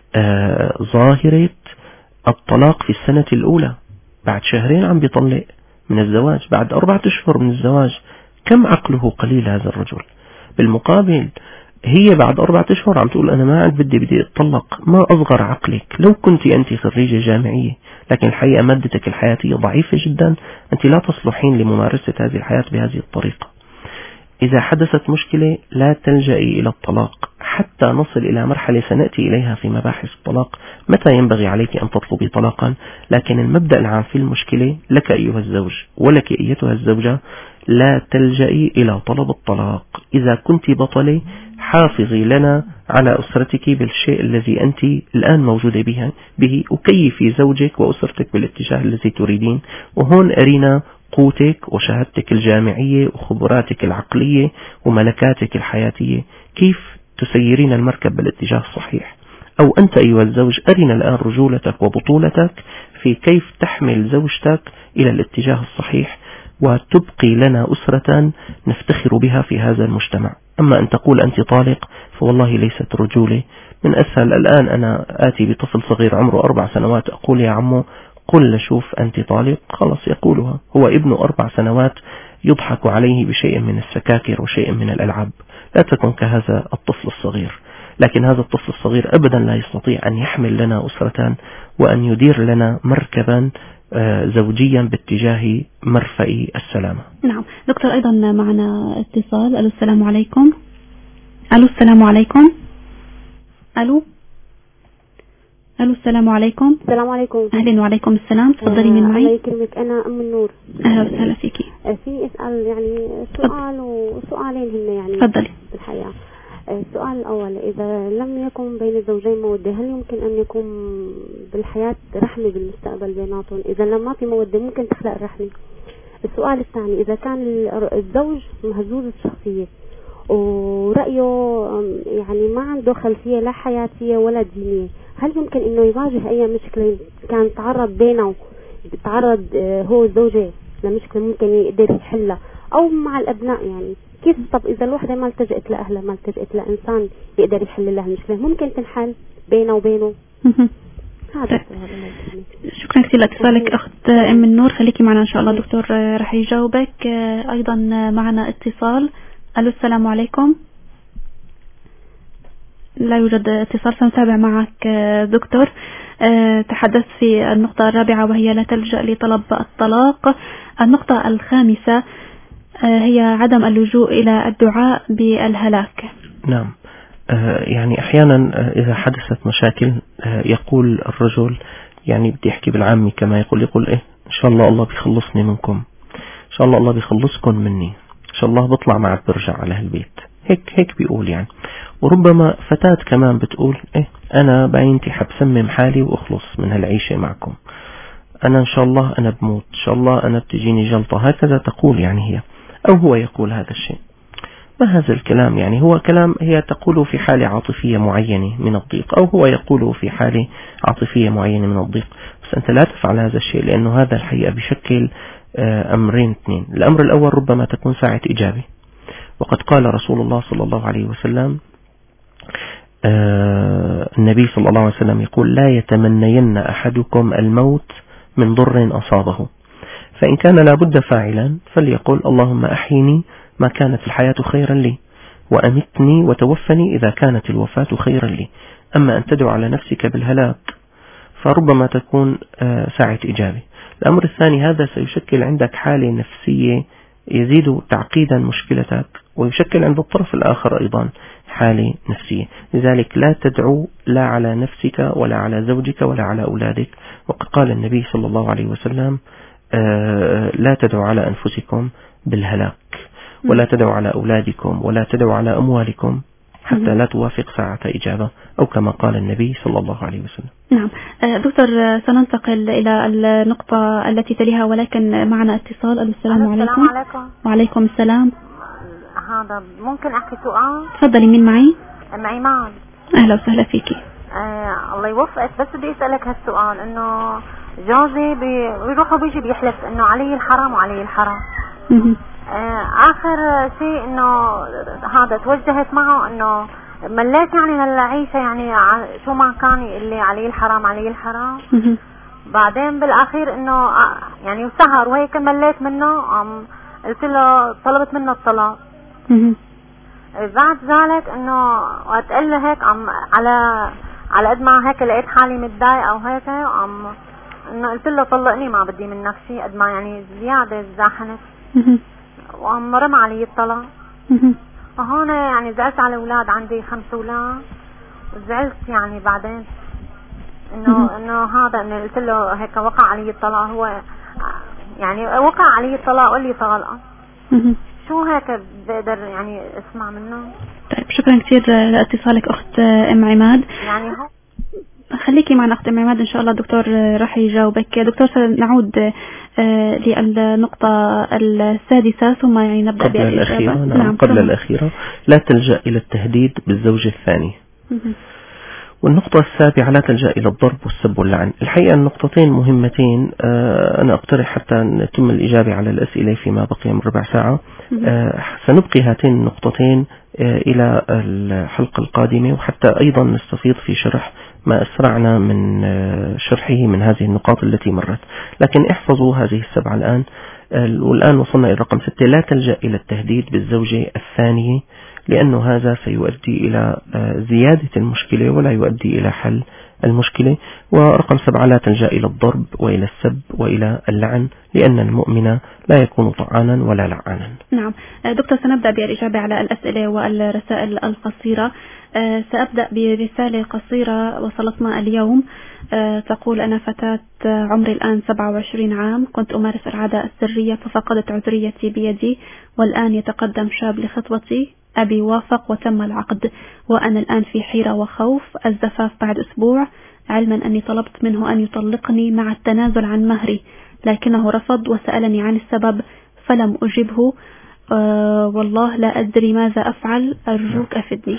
ظاهرة الطلاق في السنة الأولى. بعد شهرين عم بيطلق من الزواج، بعد 4 أشهر من الزواج. كم عقله قليل هذا الرجل. بالمقابل هي بعد 4 أشهر عم تقول أنا ما عاد بدي أتطلق. ما أصغر عقلك. لو كنت أنت خريجة جامعية لكن الحقيقة مادتك الحياتية ضعيفة جدا، أنت لا تصلحين لممارسة هذه الحياة بهذه الطريقة. إذا حدثت مشكلة لا تلجئي إلى الطلاق حتى نصل إلى مرحلة سنأتي إليها في مباحث الطلاق، متى ينبغي عليك أن تطلبي طلاقا. لكن المبدأ العام في المشكلة لك أيها الزوج ولك أيتها الزوجة، لا تلجئي إلى طلب الطلاق. إذا كنت بطلة حافظي لنا على أسرتك بالشيء الذي أنت الآن موجودة به، وكيفي زوجك وأسرتك بالاتجاه الذي تريدين. وهون أرينا قوتك وشهادتك الجامعية وخبراتك العقلية وملكاتك الحياتية، كيف تسيرين المركب بالاتجاه الصحيح. أو أنت أيها الزوج أرنا الآن رجولتك وبطولتك في كيف تحمل زوجتك إلى الاتجاه الصحيح وتبقي لنا أسرة نفتخر بها في هذا المجتمع. أما أن تقول أنت طالق فوالله ليست رجولة. من أسهل الآن أنا آتي بطفل صغير عمره 4 سنوات أقول يا عمو قل شوف أنت طالق، خلص يقولها. هو ابن 4 سنوات يضحك عليه بشيء من السكاكر وشيء من الألعاب. لا تكن كهذا الطفل الصغير. لكن هذا الطفل الصغير أبدا لا يستطيع أن يحمل لنا أسرة وأن يدير لنا مركبا زوجيا باتجاه مرفأ السلامة. نعم دكتور، أيضا معنا اتصال. ألو السلام عليكم. ألو السلام عليكم. ألو السلام عليكم. السلام عليكم. أهلا وعليكم السلام. تفضلي من معي. الله يكرمك، أنا أم النور. أهلا وسهلا فيكي. في أسأل يعني سؤال وسؤالين هن يعني. تفضلي. بالحياة. السؤال الأول، إذا لم يكن بين الزوجين مودة هل يمكن أن يكون بالحياة رحمة بالمستقبل بيناتهم؟ إذا لم ما في مودة ممكن تخلق الرحمة. السؤال الثاني، إذا كان الزوج مهزوز الشخصية ورأيه يعني ما عنده خلفية لا حياتية ولا دينية، هل يمكن إنه يواجه أي مشكلة كان تعرض بينه تعرض هو الزوجة لمشكلة ممكن يقدر يحلها، أو مع الأبناء يعني كيف؟ طب إذا الوحدة ما التجأت لأهلها ما التجأت لإنسان يقدر يحل لها المشكلة ممكن تنحل بينه وبينه. هذا شكرا كثير لاتصالك أخت أم النور. خليكي معنا إن شاء الله دكتور رح يجاوبك. أيضا معنا اتصال. ألو السلام عليكم. لا يوجد اتصال، سنتابع معك دكتور. تحدث في النقطة الرابعة وهي لا تلجأ لطلب الطلاق. النقطة الخامسة هي عدم اللجوء إلى الدعاء بالهلاك. نعم، يعني أحيانا إذا حدثت مشاكل يقول الرجل يعني بدي أحكي بالعامي كما يقول إيه إن شاء الله الله بيخلصني منكم، إن شاء الله الله بيخلصكم مني، إن إن شاء الله بطلع معك برجع على هالبيت. هيك بيقول يعني. وربما فتاة كمان بتقول أنا بعينتي حبسمم حالي وأخلص من هالعيشة معكم، أنا إن شاء الله أنا بموت، إن شاء الله أنا بتجيني جلطة، هكذا تقول يعني هي، أو هو يقول هذا الشيء. ما هذا الكلام يعني؟ هو كلام هي تقوله في حالة عاطفية معينة من الضيق، أو هو يقوله في حالة عاطفية معينة من الضيق، بس أنت لا تفعل هذا الشيء، لأنه هذا الحقيقة بشكل أمرين اثنين. الأمر الأول ربما تكون ساعة إجابة، وقد قال رسول الله صلى الله عليه وسلم، النبي صلى الله عليه وسلم يقول: لا يتمنين أحدكم الموت من ضر أصابه، فإن كان لابد فاعلا فليقول: اللهم أحيني ما كانت الحياة خيرا لي، وأمتني وتوفني إذا كانت الوفاة خيرا لي. أما أن تدعو على نفسك بالهلاك فربما تكون ساعة إجابة. الأمر الثاني، هذا سيشكل عندك حالة نفسية يزيد تعقيدا مشكلتك، ويشكل عند الطرف الآخر أيضا حالة نفسية. لذلك لا تدعو لا على نفسك ولا على زوجك ولا على أولادك. وقد قال النبي صلى الله عليه وسلم: لا تدعوا على أنفسكم بالهلاك، ولا تدعوا على أولادكم، ولا تدعوا على أموالكم حتى لا توافق ساعة إجابة، أو كما قال النبي صلى الله عليه وسلم. نعم دكتور، سننتقل إلى النقطة التي تليها، ولكن معنا اتصال. السلام عليكم. السلام عليكم. وعليكم السلام. هذا ممكن أحكي سؤال؟ تفضلي. مين معي؟ إيمان. أهلا وسهلا فيكي. الله يوفقك. بس بدي أسألك هالسؤال، إنه جوزي بيروح وبيجي بيحلف إنه علي الحرام وعلي الحرام. آخر شيء إنه هذا توجهت معه إنه مليت يعني هالعيشة، يعني شو ما كان اللي علي الحرام علي الحرام. بعدين بالأخير إنه يعني سهر وهيك مليت منه، قلت له طلبت منه الطلاق. بعد ذلك إنه وقت قال له هيك على قد ما هيك لقيت حالي متضايقة وهيك، إنه قلت له طلقني ما بدي منك شيء، قد ما يعني زيادة زاحنت، رمى علي الطلاق. وهون يعني زعلت على الأولاد، عندي 5 أولاد، وزعلت يعني بعدين إنه هذا إنه قلت له هيك وقع علي الطلاق، هو يعني وقع علي الطلاق واللي طالقة. شو هيك بقدر يعني اسمع منه؟ طيب شكرا كثير لاتصالك أخت أم عماد. يعني هو خليكي معنا أخت أم عماد، إن شاء الله الدكتور راح يجاوبك. دكتور سنعود للنقطة السادسة، ثم يعني نبدأ قبل الأخيرة. نعم قبل الأخيرة، لا تلجأ إلى التهديد بالزوج الثاني. والنقطة السابعة، لا تلجأ إلى الضرب والسب واللعن. الحقيقة النقطتين مهمتين، أنا أقترح حتى نتم الإجابة على الأسئلة فيما بقي من ربع ساعة. سنبقي هاتين النقطتين إلى الحلقة القادمة، وحتى أيضا نستفيض في شرح ما أسرعنا من شرحه من هذه النقاط التي مرت. لكن احفظوا هذه السبعة الآن. والآن وصلنا إلى رقم 6، لا تلجأ إلى التهديد بالزوجة الثانية، لأنه هذا سيؤدي إلى زيادة المشكلة ولا يؤدي إلى حل المشكلة. ورقم 7، لا تلجأ إلى الضرب وإلى السب وإلى اللعن، لأن المؤمن لا يكون طعانا ولا لعانا. نعم دكتور، سنبدأ بالإجابة على الأسئلة والرسائل القصيرة. سأبدأ برسالة قصيرة وصلتنا اليوم. تقول: أنا فتاة عمري الآن 27 عام، كنت أمارس العادة السرية ففقدت عذريتي بيدي، والآن يتقدم شاب لخطوتي، أبي وافق وتم العقد، وأنا الآن في حيرة وخوف. الزفاف بعد أسبوع، علما أني طلبت منه أن يطلقني مع التنازل عن مهري، لكنه رفض وسألني عن السبب فلم أجبه. والله لا أدري ماذا أفعل، أرجوك أفدني.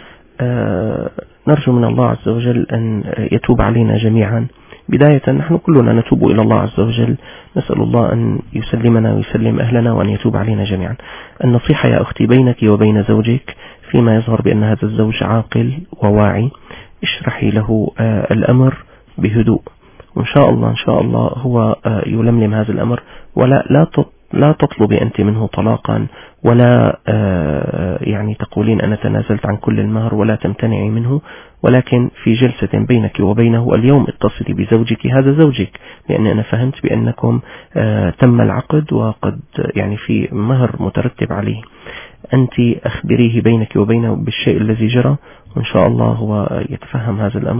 نرجو من الله عز وجل أن يتوب علينا جميعا. بداية نحن كلنا نتوب إلى الله عز وجل، نسأل الله أن يسلمنا ويسلم أهلنا وأن يتوب علينا جميعا. النصيحة يا أختي بينك وبين زوجك، فيما يظهر بأن هذا الزوج عاقل وواعي، اشرحي له الأمر بهدوء، وإن شاء الله هو يلملم هذا الأمر. ولا لا تطلبي أنت منه طلاقا، ولا يعني تقولين أنا تنازلت عن كل المهر، ولا تمتنعي منه، ولكن في جلسة بينك وبينه اليوم اتصلي بزوجك، هذا زوجك، لأن أنا فهمت بأنكم تم العقد وقد يعني في مهر مترتب عليه. أنت أخبريه بينك وبينه بالشيء الذي جرى، وإن شاء الله هو يتفهم هذا الأمر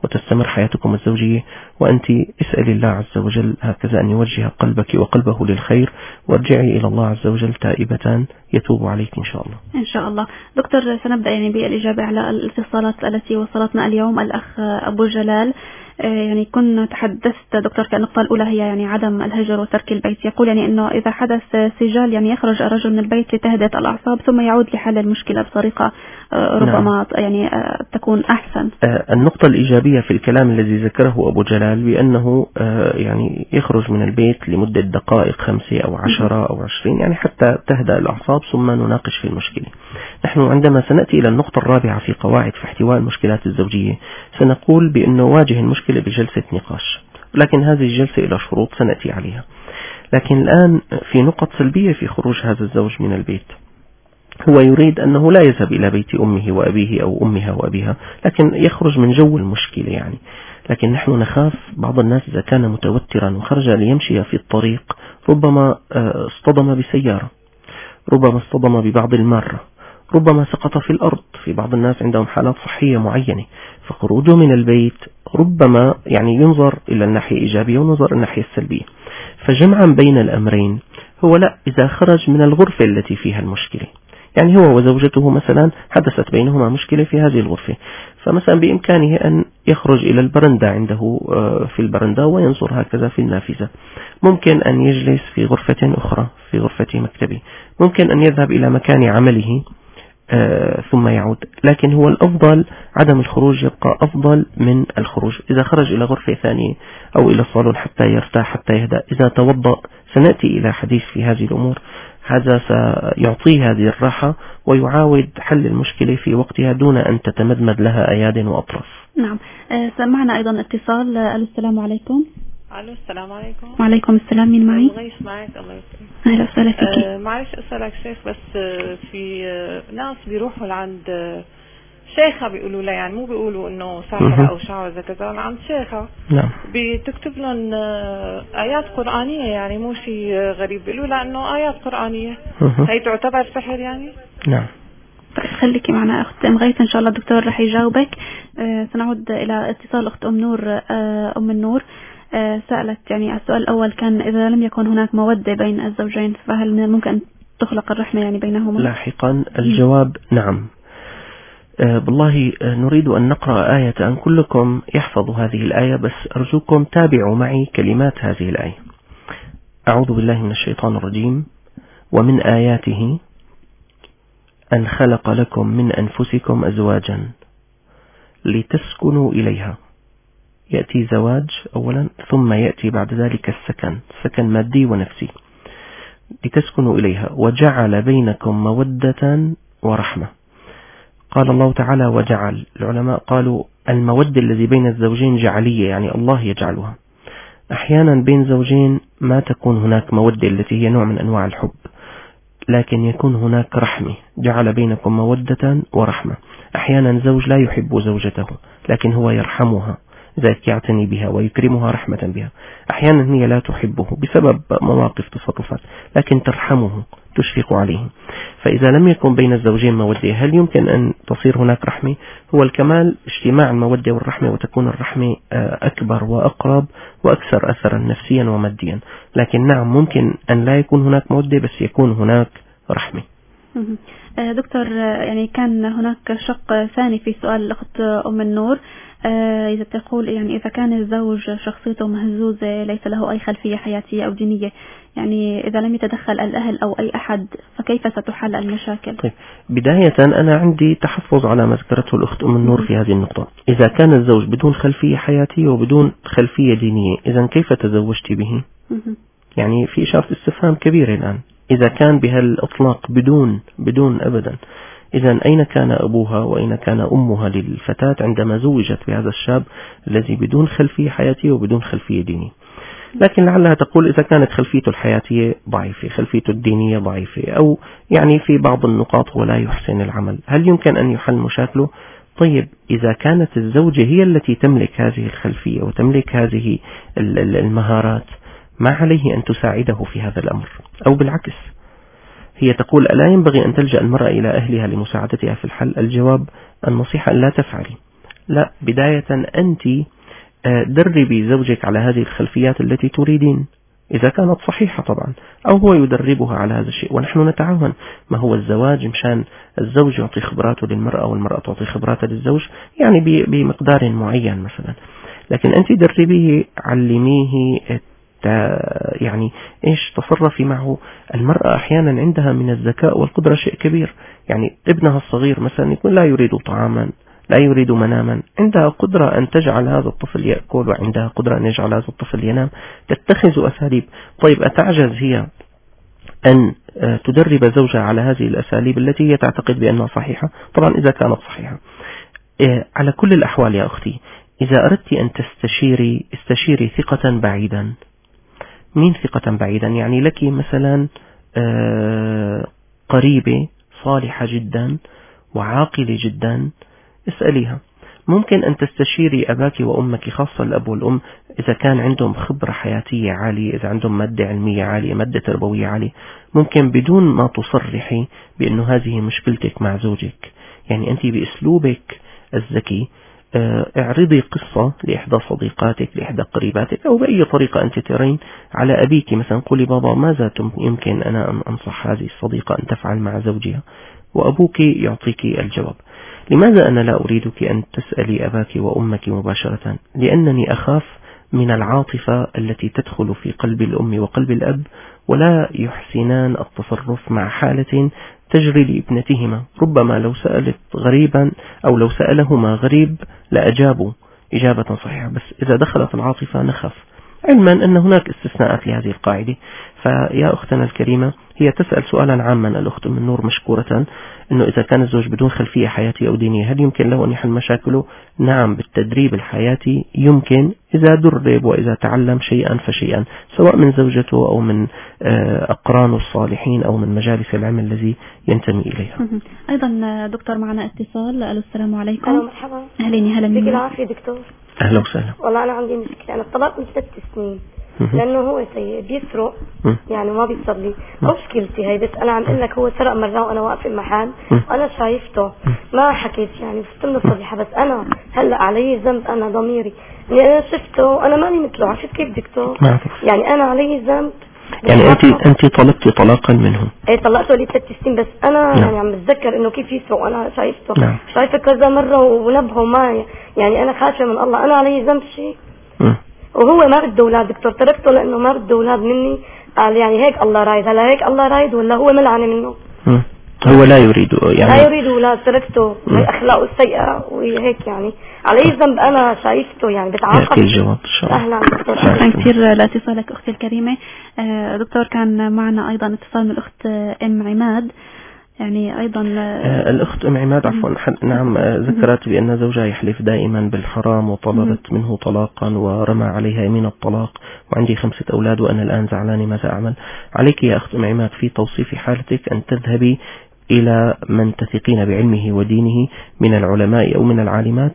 وتستمر حياتكم الزوجية. وأنت اسألي الله عز وجل هكذا أن يوجه قلبك وقلبه للخير، وارجعي إلى الله عز وجل تائبة يتوب عليك إن شاء الله. إن شاء الله. دكتور، سنبدأ يعني بالإجابة على الاتصالات التي وصلتنا اليوم. الأخ أبو جلال، يعني كنا تحدثت دكتور في النقطة الأولى هي يعني عدم الهجر وترك البيت. يقول يعني إنه إذا حدث سجال يعني يخرج الرجل من البيت لتهدئة الأعصاب ثم يعود لحل المشكلة بطريقة ربما يعني تكون أحسن. النقطة الإيجابية في الكلام الذي ذكره أبو جلال بأنه يعني يخرج من البيت لمدة دقائق 5 أو 10 أو 20 يعني حتى تهدأ الأعصاب ثم نناقش في المشكلة. نحن عندما سنأتي إلى النقطة الرابعة في قواعد في احتواء المشكلات الزوجية سنقول بأنه واجه المشكلة بجلسة نقاش، لكن هذه الجلسة إلى شروط سنأتي عليها. لكن الآن في نقط سلبية في خروج هذا الزوج من البيت. هو يريد أنه لا يذهب إلى بيت أمه وأبيه أو أمها وأبيها، لكن يخرج من جو المشكلة يعني. لكن نحن نخاف بعض الناس إذا كان متوترا وخرج ليمشي في الطريق ربما اصطدم بسيارة، ربما اصطدم ببعض المارة، ربما سقط في الأرض. في بعض الناس عندهم حالات صحية معينة، فخروجه من البيت ربما يعني ينظر إلى الناحية الإيجابية ونظر إلى الناحية السلبية. فجمعا بين الأمرين هو لا، إذا خرج من الغرفة التي فيها المشكلة، يعني هو وزوجته مثلا حدثت بينهما مشكلة في هذه الغرفة، فمثلا بإمكانه أن يخرج إلى البرندة عنده في البرندة وينظر هكذا في النافذة. ممكن أن يجلس في غرفة أخرى في غرفة مكتبه، ممكن أن يذهب إلى مكان عمله ثم يعود. لكن هو الأفضل عدم الخروج، يبقى أفضل من الخروج. إذا خرج إلى غرفة ثانية أو إلى الصالون حتى يرتاح حتى يهدأ، إذا توضأ، سنأتي إلى حديث في هذه الأمور، هذا سيعطيه هذه الراحة ويعاود حل المشكلة في وقتها دون أن تتمدمد لها أياد وأطراف. نعم. سمعنا أيضا اتصال. السلام عليكم. الو، السلام عليكم. وعليكم السلام. مين معي؟ غيث معك. الله يسلمك. اهلا وسهلا فيكي. معلش اسالك شيخ، بس في ناس بيروحوا لعند شيخة بيقولوا لها، يعني مو بيقولوا انه ساحرة او شعوذة كذا، عند شيخة نعم بتكتب لهم ايات قرآنية، يعني مو شيء غريب، بيقولوا لها انه ايات قرآنية. هي تعتبر سحر يعني؟ نعم. طيب خليكي معنا اخت ام غيث، ان شاء الله الدكتور رح يجاوبك. سنعود الى اتصال اخت ام نور. ام النور سألت يعني السؤال الأول كان إذا لم يكن هناك مودة بين الزوجين فهل من الممكن أن تخلق الرحمة يعني بينهما؟ لاحقا الجواب نعم. بالله نريد أن نقرأ آية، أن كلكم يحفظ هذه الآية، بس أرجوكم تابعوا معي كلمات هذه الآية. أعوذ بالله من الشيطان الرجيم. ومن آياته أن خلق لكم من أنفسكم أزواجا لتسكنوا إليها. يأتي زواج أولا ثم يأتي بعد ذلك السكن، سكن مادي ونفسي، لتسكنوا إليها وجعل بينكم مودة ورحمة. قال الله تعالى وجعل. العلماء قالوا المودة الذي بين الزوجين جعلية، يعني الله يجعلها. أحيانا بين زوجين ما تكون هناك مودة التي هي نوع من أنواع الحب، لكن يكون هناك رحمة. جعل بينكم مودة ورحمة. أحيانا زوج لا يحب زوجته لكن هو يرحمها، ذلك يعتني بها ويكرمها رحمة بها. أحيانا هي لا تحبه بسبب مواقف تصرفات لكن ترحمه، تشفق عليه. فإذا لم يكن بين الزوجين مودة هل يمكن أن تصير هناك رحمة؟ هو الكمال اجتماع المودة والرحمة، وتكون الرحمة أكبر وأقرب وأكثر أثرا نفسيا وماديا. لكن نعم ممكن أن لا يكون هناك مودة بس يكون هناك رحمة. دكتور، يعني كان هناك شق ثاني في سؤال الأخت أم النور. إذا تقول يعني إذا كان الزوج شخصيته مهزوزة ليس له أي خلفية حياتية أو دينية، يعني إذا لم يتدخل الأهل أو أي أحد فكيف ستحل المشاكل؟ طيب بداية أنا عندي تحفظ على ما ذكرته الأخت أم النور في هذه النقطة. إذا كان الزوج بدون خلفية حياتية وبدون خلفية دينية إذا كيف تزوجت به؟ يعني في إشارة استفهام كبيرة الآن. إذا كان بهالإطلاق بدون أبدا، إذا أين كان أبوها وأين كان أمها للفتاة عندما زوجت بهذا الشاب الذي بدون خلفية حياتية وبدون خلفية دينية؟ لكن لعلها تقول إذا كانت خلفيته الحياتية ضعيفة، خلفيته الدينية ضعيفة، أو يعني في بعض النقاط هو لا يحسن العمل، هل يمكن أن يحل مشاكله؟ طيب إذا كانت الزوجة هي التي تملك هذه الخلفية وتملك هذه المهارات، ما عليه أن تساعده في هذا الأمر؟ أو بالعكس هي تقول ألا ينبغي أن تلجأ المرأة إلى أهلها لمساعدتها في الحل؟ الجواب النصيحة أن لا تفعلي. لا، بداية أنت دربي زوجك على هذه الخلفيات التي تريدين، إذا كانت صحيحة طبعا، أو هو يدربها على هذا الشيء، ونحن نتعاون. ما هو الزواج مشان الزوج يعطي خبراته للمرأة والمرأة تعطي خبراتها للزوج، يعني بمقدار معين مثلا، لكن أنت دربيه، علميه يعني إيش تصرفي معه. المرأة أحيانا عندها من الذكاء والقدرة شيء كبير، يعني ابنها الصغير مثلا يكون لا يريد طعاما، لا يريد مناما، عندها قدرة أن تجعل هذا الطفل يأكل، وعندها قدرة أن يجعل هذا الطفل ينام، تتخذ أساليب. طيب أتعجز هي أن تدرب زوجها على هذه الأساليب التي هي تعتقد بأنها صحيحة؟ طبعا إذا كانت صحيحة. على كل الأحوال يا أختي، إذا أردت أن استشيري ثقة بعيدا. مين ثقة بعيدا؟ يعني لك مثلا قريبة صالحة جدا وعاقلة جدا، اسأليها. ممكن أن تستشيري أباك وأمك، خاصة الأب والأم، إذا كان عندهم خبرة حياتية عالية، إذا عندهم مادة علمية عالية، مادة تربوية عالية، ممكن بدون ما تصرحي بأنه هذه مشكلتك مع زوجك. يعني أنت بأسلوبك الذكي اعرضي قصة لإحدى صديقاتك، لإحدى قريباتك، أو بأي طريقة أنت ترين على أبيك. مثلا قولي: بابا، ماذا يمكن أنا أن أنصح هذه الصديقة أن تفعل مع زوجها؟ وأبوك يعطيك الجواب. لماذا أنا لا أريدك أن تسألي أباك وأمك مباشرة؟ لأنني أخاف من العاطفة التي تدخل في قلب الأم وقلب الأب، ولا يحسنان التصرف مع حالة تجري لابنتهما. ربما لو سألت غريبا أو لو سألهما غريب لأجابوا إجابة صحيحة، بس إذا دخلت العاطفة نخاف، علما أن هناك استثناءات لهذه القاعدة. فيا أختنا الكريمة، هي تسأل سؤالا عاما الأخت من نور مشكورة، أنه إذا كان الزوج بدون خلفية حياتية أو دينية هل يمكن له أن يحل مشاكله؟ نعم، بالتدريب الحياتي يمكن، إذا درب وإذا تعلم شيئا فشيئا، سواء من زوجته أو من أقرانه الصالحين أو من مجالس العلم الذي ينتمي إليها. أيضا دكتور معنا اتصال. السلام عليكم. أهلا مرحبا. أهلا يعطيك العافية دكتور. أهلا وسهلا. والله أنا عندي مشكلة، أنا طلقت من 6 سنين لأنه هو سيء، بيسرق يعني ما بيصلي. مشكلتي هي، بس أنا عم أقول لك هو سرق مرة وأنا واقف المحل وأنا شايفته، ما حكيت يعني فتمنه صريحة، بس أنا هلأ علي ذنب، أنا ضميري يعني أنا شفته، أنا ماني مثله. عرفت كيف دكتور؟ يعني أنا علي ذنب. يعني أنت طلبتي طلاقا منه؟ إيه، طلقته لي 3 سنين، بس أنا يعني عم بتذكر إنه كيف يسرق، وأنا شايفته شايفه كذا مرة ونبهه ما يعني أنا خايفة من الله، أنا علي ذنب شيء. وهو ما بده أولاد دكتور، تركته لأنه ما بده أولاد مني. قال يعني هيك الله رايد، هلا هيك الله رايد ولا هو ملعني منه؟ هو لا يريد، يعني لا يريد أولاد، تركته. هي أخلاقه السيئة وهيك يعني علي ذنب، أنا شايفته يعني بتعاقب. الجواب إن شاء الله. أهلا دكتور. شكرا كثير لاتصالك أختي الكريمة. دكتور، كان معنا أيضا اتصال من الأخت أم عماد، يعني أيضا الأخت أم عماد عفوا، نعم، ذكرت بأن زوجها يحلف دائما بالحرام وطلبت منه طلاقا ورمى عليها يمين الطلاق، وعندي 5 أولاد وأنا الآن زعلاني، ماذا أعمل؟ عليك يا أخت أم عماد في توصيف حالتك أن تذهبي إلى من تثقين بعلمه ودينه من العلماء أو من العالمات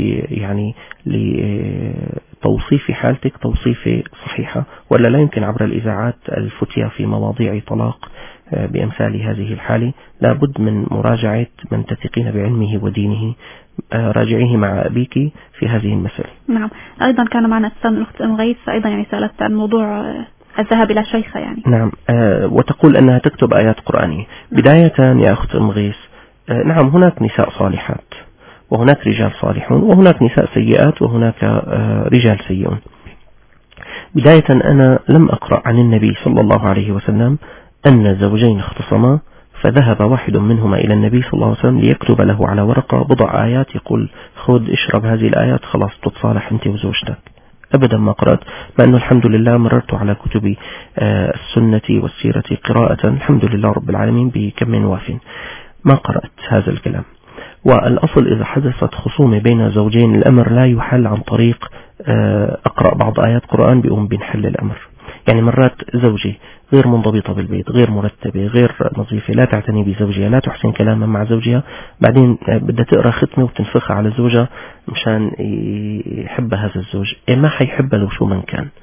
لتوصيف حالتك توصيف صحيحة، ولا لا يمكن عبر الإذاعات الفتية في مواضيع طلاق بأمثال هذه الحالة. لابد من مراجعة من تثقين بعلمه ودينه، راجعيه مع أبيك في هذه المسألة. نعم. أيضا كان معنا اتصال من الأخت أم غيث، أيضا يعني سألت عن موضوع الذهاب إلى شيخة يعني. نعم، وتقول أنها تكتب آيات قرآنية. بداية يا أخت أم غيث، نعم، هناك نساء صالحات وهناك رجال صالحون وهناك نساء سيئات وهناك رجال سيئون. بداية أنا لم أقرأ عن النبي صلى الله عليه وسلم أن زوجين اختصما فذهب واحد منهما إلى النبي صلى الله عليه وسلم ليكتب له على ورقة بضع آيات يقول خذ اشرب هذه الآيات خلاص تتصالح أنت وزوجتك. أبدا ما قرأت، مع أنه الحمد لله مررت على كتب السنة والسيرة قراءة الحمد لله رب العالمين بكم واف، ما قرأت هذا الكلام. والأصل إذا حدثت خصومة بين زوجين الأمر لا يحل عن طريق أقرأ بعض آيات قرآن بأم بنحل الأمر. يعني مرات زوجي غير منضبطة بالبيت، غير مرتبة، غير نظيفة، لا تعتني بزوجها، لا تحسن كلاما مع زوجها، بعدين بدها تقرأ ختمة وتنفخها على زوجها مشان يحب هذا الزوج. ما حيحب له شو من كان.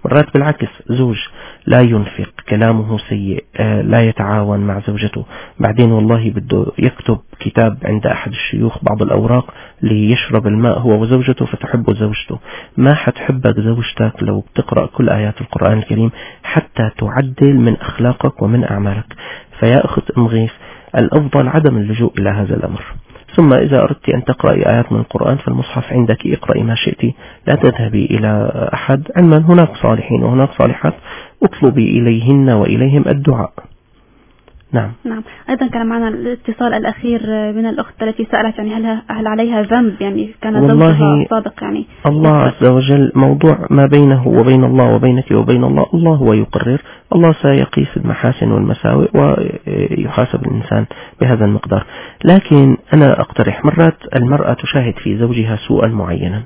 مرات بالعكس زوج لا ينفق، كلامه سيء، لا يتعاون مع زوجته، بعدين والله بده يكتب كتاب عند أحد الشيوخ بعض الأوراق ليشرب الماء هو وزوجته فتحبه زوجته. ما حتحبك زوجتك لو بتقرأ كل آيات القرآن الكريم حتى تعدل من أخلاقك ومن أعمالك. فيا أخت أم غيث، الأفضل عدم اللجوء إلى هذا الأمر. ثم إذا أردت أن تقرأي آيات من القرآن فالمصحف عندك، اقرأي ما شئت، لا تذهبي إلى أحد، علما هناك صالحين وهناك صالحات، اطلبي إليهن وإليهم الدعاء. نعم. أيضا كان معنا الاتصال الأخير من الأخت التي سألت يعني هل عليها ذنب، يعني كان زوجها سابق يعني الله عز وجل موضوع ما بينه وبين الله وبينك وبين الله، الله هو يقرر، الله سيقيس المحاسن والمساوئ ويحاسب الإنسان بهذا المقدار. لكن أنا أقترح مرات المرأة تشاهد في زوجها سوءا معينا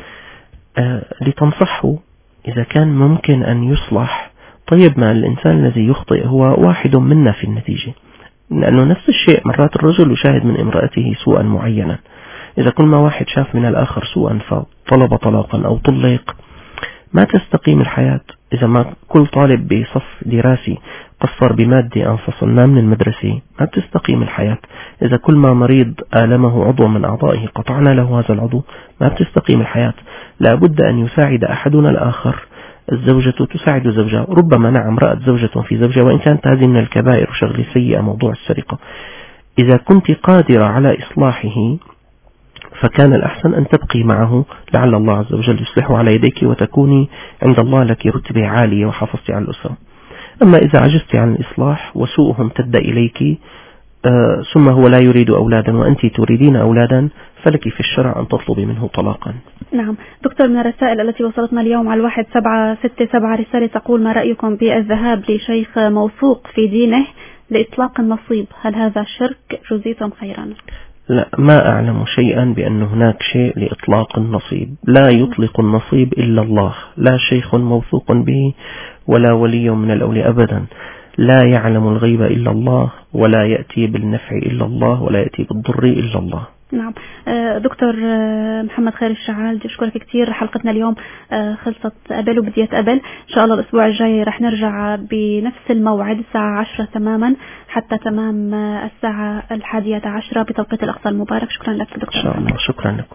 لتنصحه إذا كان ممكن أن يصلح. طيب ما الإنسان الذي يخطئ هو واحد منا في النتيجة، لأنه نفس الشيء مرات الرجل يشاهد من امرأته سوءا معينا. إذا كل ما واحد شاف من الآخر سوءا فطلب طلاقا أو طلق ما تستقيم الحياة. إذا ما كل طالب بصف دراسي قصر بمادة انفصلناه من المدرسة ما بتستقيم الحياة. إذا كل ما مريض آلمه عضو من أعضائه قطعنا له هذا العضو ما بتستقيم الحياة. لابد أن يساعد أحدنا الآخر. الزوجة تساعد زوجها، ربما نعم رأت زوجة في زوجها وإن كانت هذه من الكبائر وشغل سيئة موضوع السرقة، إذا كنت قادرة على إصلاحه فكان الأحسن أن تبقي معه لعل الله عز وجل يصلحه على يديك وتكوني عند الله لك رتبة عالية وحافظتي على الأسرة. أما إذا عجزت عن الإصلاح وسوءهم امتد إليك ثم هو لا يريد أولادا وأنت تريدين أولادا فلك في الشرع أن تطلبي منه طلاقا. نعم دكتور، من الرسائل التي وصلتنا اليوم على 1767 رسالة تقول: ما رأيكم بالذهاب لشيخ موثوق في دينه لإطلاق النصيب؟ هل هذا شرك؟ جزيتم خيرا. لا، ما أعلم شيئا بأن هناك شيء لإطلاق النصيب. لا يطلق النصيب إلا الله، لا شيخ موثوق به ولا ولي من الأولياء أبدا. لا يعلم الغيب إلا الله، ولا يأتي بالنفع إلا الله، ولا يأتي بالضر إلا الله. نعم دكتور محمد خير الشعال، بدي أشكرك كثير. حلقتنا اليوم خلصت قبل وبدي أتقبل إن شاء الله الأسبوع الجاي رح نرجع بنفس الموعد الساعة 10 تماما حتى تمام الساعة 11 بتوقيت الأقصى المبارك. شكرا لك دكتور. إن شاء الله. شكرا لكم.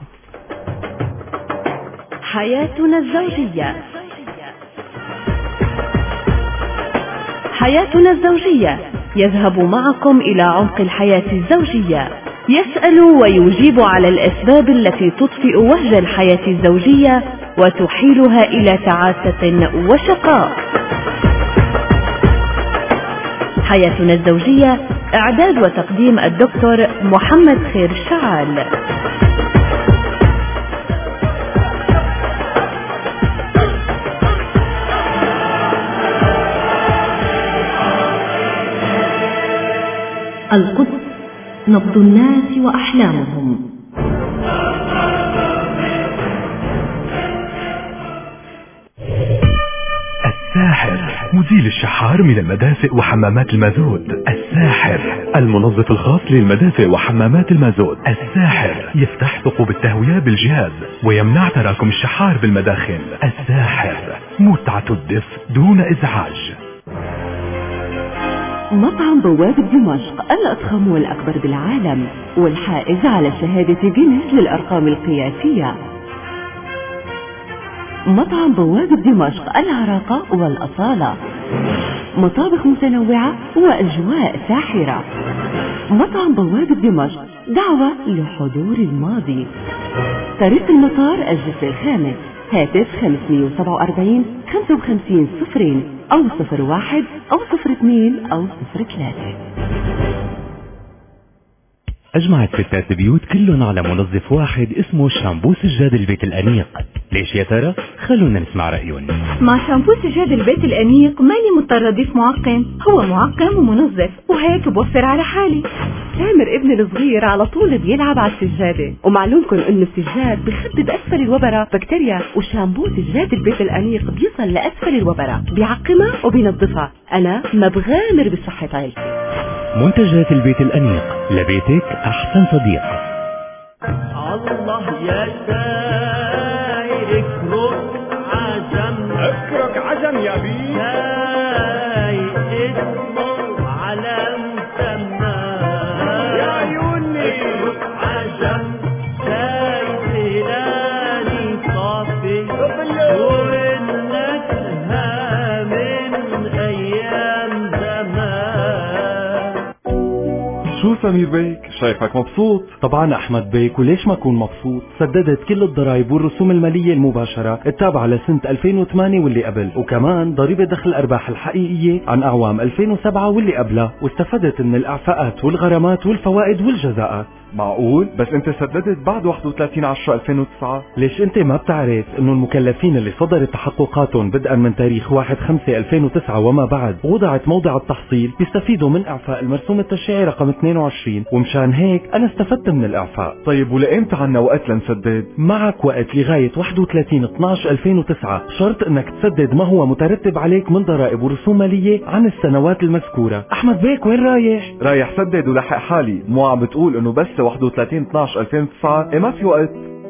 حياتنا الزوجية. حياتنا الزوجية يذهب معكم إلى عمق الحياة الزوجية، يسأل ويجيب على الأسباب التي تطفئ وهج الحياة الزوجية وتحيلها إلى تعاسة وشقاء. حياتنا الزوجية، إعداد وتقديم الدكتور محمد خير الشعال. القدس، نبض الناس وأحلامهم. الساحر، مزيل الشحار من المدافئ وحمامات المازوت. الساحر، المنظف الخاص للمدافئ وحمامات المازوت. الساحر يفتح ثقوب التهوية بالجهاز ويمنع تراكم الشحار بالمداخل. الساحر، متعة الدفء دون إزعاج. مطعم بوابة دمشق، الأضخم والأكبر بالعالم والحائز على شهادة جينيس للأرقام القياسية. مطعم بوابة دمشق، العراقة والأصالة، مطابخ متنوعة وأجواء ساحرة. مطعم بوابة دمشق، دعوة لحضور الماضي. طريق المطار الجسر الخامس، هاتف 547 55 0 أو 01 أو 02 أو 03. أجمعت ستات بيوت كلهم على منظف واحد اسمه شامبو سجاد البيت الأنيق. ليش يا ترى؟ خلونا نسمع رأيهم. مع شامبو سجاد البيت الأنيق ماني مضطر أضيف معقم، هو معقم ومنظف وهيك بوفر على حالي. سامر ابني الصغير على طول بيلعب على السجادة، ومعلومكم انه السجاد بخفف اسفل الوبرة بكتيريا، وشامبو سجاد البيت الأنيق بيصل لأسفل الوبرة بيعقمها وبينظفها. أنا ما بغامر بصحة عيلتي. منتجات البيت الأنيق، لبيتك أحسن صديق. الله يا ساير اكرك عجم سمير بيك، شايفك مبسوط. طبعا أحمد بيك، وليش ما أكون مبسوط؟ سددت كل الضرائب والرسوم المالية المباشرة التابعة لسنة 2008 واللي قبل، وكمان ضريبة دخل الأرباح الحقيقية عن أعوام 2007 واللي قبلها، واستفدت من الإعفاءات والغرامات والفوائد والجزاءات. معقول؟ بس انت سددت بعد 31/10/2009. ليش انت ما بتعرف انه المكلفين اللي صدرت تحققاتهم بدءا من تاريخ 1/5/2009 وما بعد وضعت موضع التحصيل بيستفيدوا من اعفاء المرسوم التشريعي رقم 22، ومشان هيك انا استفدت من الاعفاء. طيب ولامتى عنا وقت لنسدد؟ معك وقت لغاية 31/12/2009، شرط انك تسدد ما هو مترتب عليك من ضرائب ورسوم مالية عن السنوات المذكورة. احمد بيك وين رايح؟ رايح سدد ولحق حالي، مو عم بتقول انه بس 31/12/2009 ما في وقت.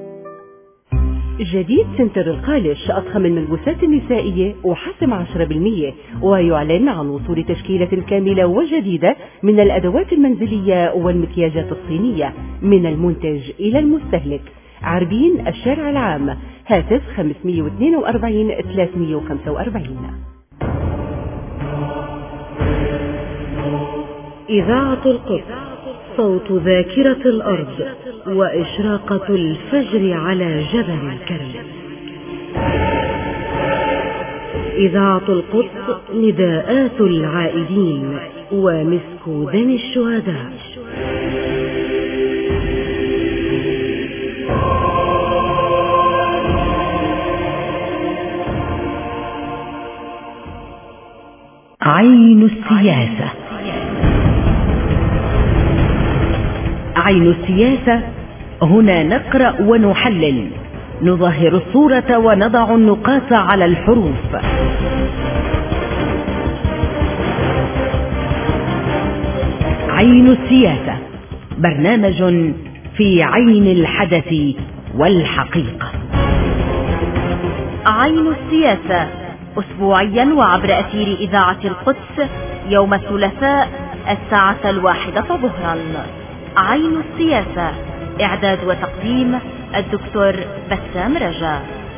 جديد سنتر القالش، أضخم الملبوسات النسائية وحسم 10%، ويعلن عن وصول تشكيلة كاملة وجديدة من الأدوات المنزلية والمكياجات الصينية من المنتج إلى المستهلك. عربين الشارع العام، هاتف 542 345. إذاعة القدس، صوت ذاكرة الأرض وإشراقة الفجر على جبل الكرم. إذاعة القدس، نداءات العائدين ومسك دم الشهداء. عين السياسة. عين السياسة، هنا نقرأ ونحلل، نظهر الصورة ونضع النقاط على الحروف. عين السياسة، برنامج في عين الحدث والحقيقة. عين السياسة، أسبوعيا وعبر أثير إذاعة القدس، يوم الثلاثاء 1:01 ظهرا. عين السياسة، إعداد وتقديم الدكتور بسام رجا.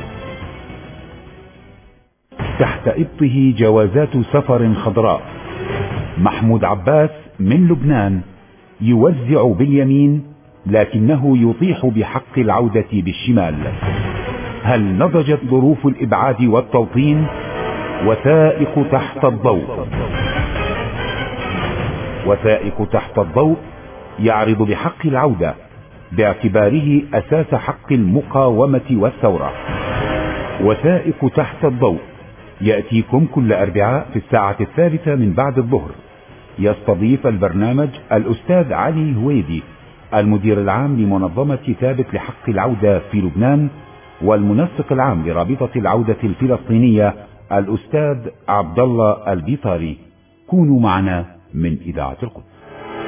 تحت إبطه جوازات سفر خضراء. محمود عباس من لبنان يوزع باليمين لكنه يطيح بحق العودة بالشمال. هل نضجت ظروف الإبعاد والتوطين؟ وثائق تحت الضوء. وثائق تحت الضوء يعرض بحق العودة باعتباره أساس حق المقاومة والثورة. وثائق تحت الضوء يأتيكم كل أربعاء في 1:03 من بعد الظهر. يستضيف البرنامج الأستاذ علي هويدي، المدير العام لمنظمة ثابت لحق العودة في لبنان، والمنسق العام لرابطة العودة الفلسطينية الأستاذ عبد الله البيطاري. كونوا معنا من إذاعة القدس.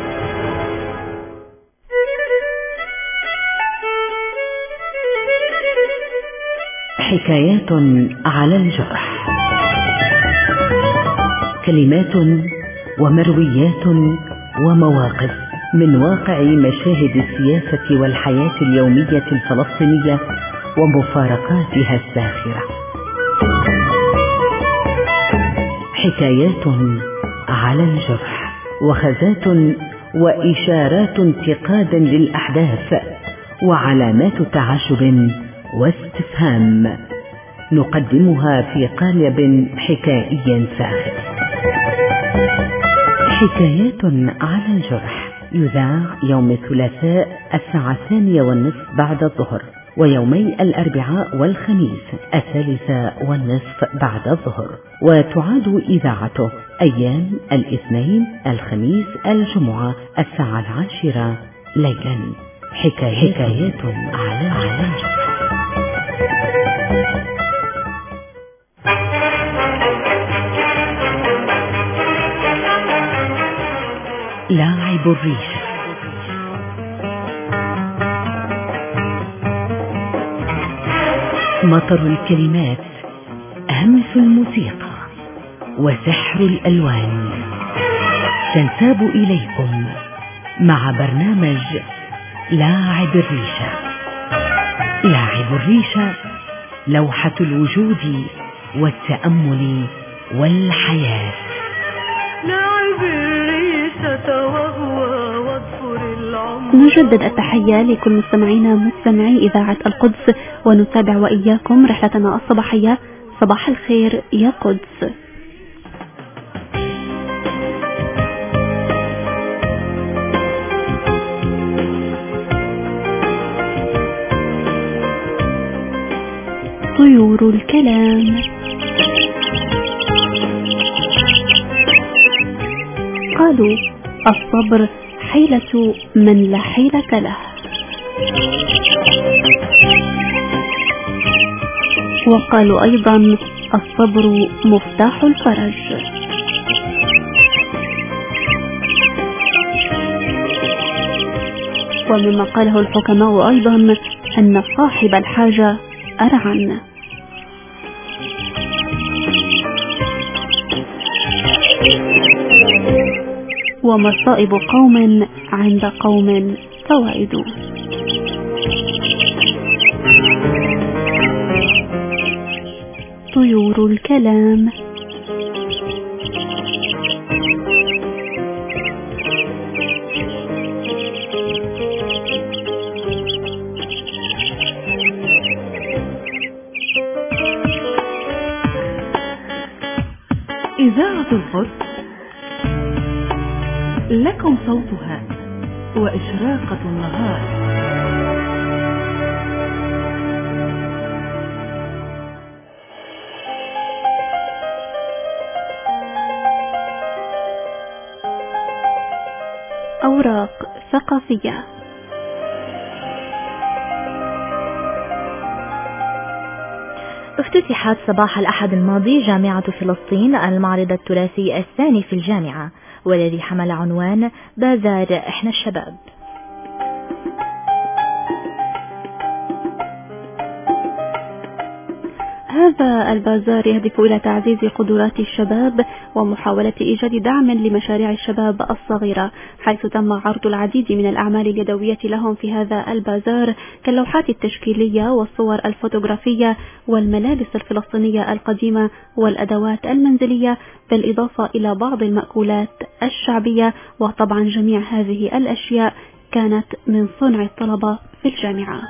حكايات على الجرح، كلمات ومرويات ومواقف من واقع مشاهد السياسة والحياة اليومية الفلسطينية ومفارقاتها الساخرة. حكايات على الجرح، وخزات وإشارات انتقاد للأحداث وعلامات تعجب واستفهام، نقدمها في قالب حكائي ساخر. حكايات على الجرح يذاع يوم الثلاثاء 2:30 بعد الظهر، ويومي الأربعاء والخميس 3:30 بعد الظهر، وتعاد إذاعته أيام الاثنين، الخميس، الجمعة 10:10 ليلا. حكايات على الجرح. لاعب الريشة. مطر الكلمات، همس الموسيقى، وسحر الألوان تنساب إليكم مع برنامج لاعب الريشة. لاعب الريشة، لوحة الوجود والتأمل والحياة. لاعب الريشة وهو وصف نجدد التحية لكل مستمعينا مستمعي إذاعة القدس، ونتابع وإياكم رحلتنا الصباحية. صباح الخير يا قدس. طيور الكلام. قالوا الصبر حيلة من لا حيلة له، وقالوا أيضا الصبر مفتاح الفرج. ومما قاله الحكماء أيضا أن صاحب الحاجة أرعن. ومصائب قوم عند قوم فوائد. طيور الكلام. إذاعة القدس لكم صوتها وإشراقة النهار. أوراق ثقافية. افتتحت صباح الأحد الماضي جامعة فلسطين المعرض التراثي الثاني في الجامعة، والذي حمل عنوان بازار إحنا الشباب. هذا البازار يهدف إلى تعزيز قدرات الشباب ومحاولة إيجاد دعم لمشاريع الشباب الصغيرة، حيث تم عرض العديد من الأعمال اليدوية لهم في هذا البازار كاللوحات التشكيلية والصور الفوتوغرافية والملابس الفلسطينية القديمة والأدوات المنزلية، بالإضافة إلى بعض المأكولات الشعبية. وطبعا جميع هذه الأشياء كانت من صنع الطلبة في الجامعة.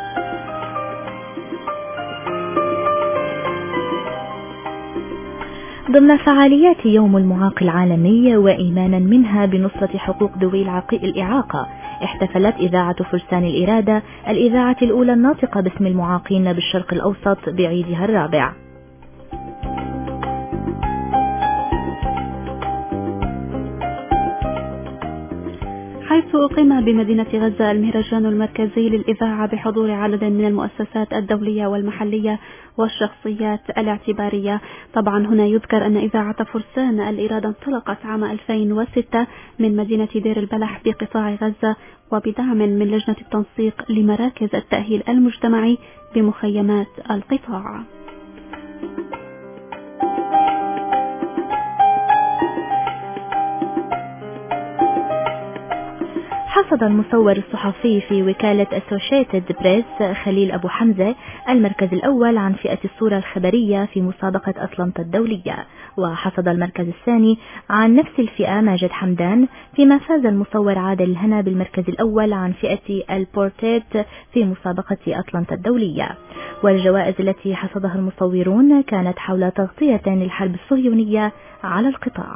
ضمن فعاليات يوم المعاق العالمي وإيمانا منها بنصرة حقوق ذوي الإعاقة، احتفلت إذاعة فرسان الإرادة الإذاعة الأولى الناطقة باسم المعاقين بالشرق الأوسط بعيدها الرابع. حيث أقيم بمدينة غزة المهرجان المركزي للإذاعة بحضور عدد من المؤسسات الدولية والمحلية والشخصيات الاعتبارية. طبعا هنا يذكر أن إذاعة فرسان الإرادة انطلقت عام 2006 من مدينة دير البلح بقطاع غزة، وبدعم من لجنة التنسيق لمراكز التأهيل المجتمعي بمخيمات القطاع. حصد المصور الصحفي في وكالة أسوشيتد بريس خليل أبو حمزة المركز الأول عن فئة الصورة الخبرية في مسابقة أطلنطا الدولية، وحصد المركز الثاني عن نفس الفئة ماجد حمدان، فيما فاز المصور عادل الهنا بالمركز الأول عن فئة البورتريت في مسابقة أطلنطا الدولية. والجوائز التي حصدها المصورون كانت حول تغطية للحرب الصهيونية على القطاع.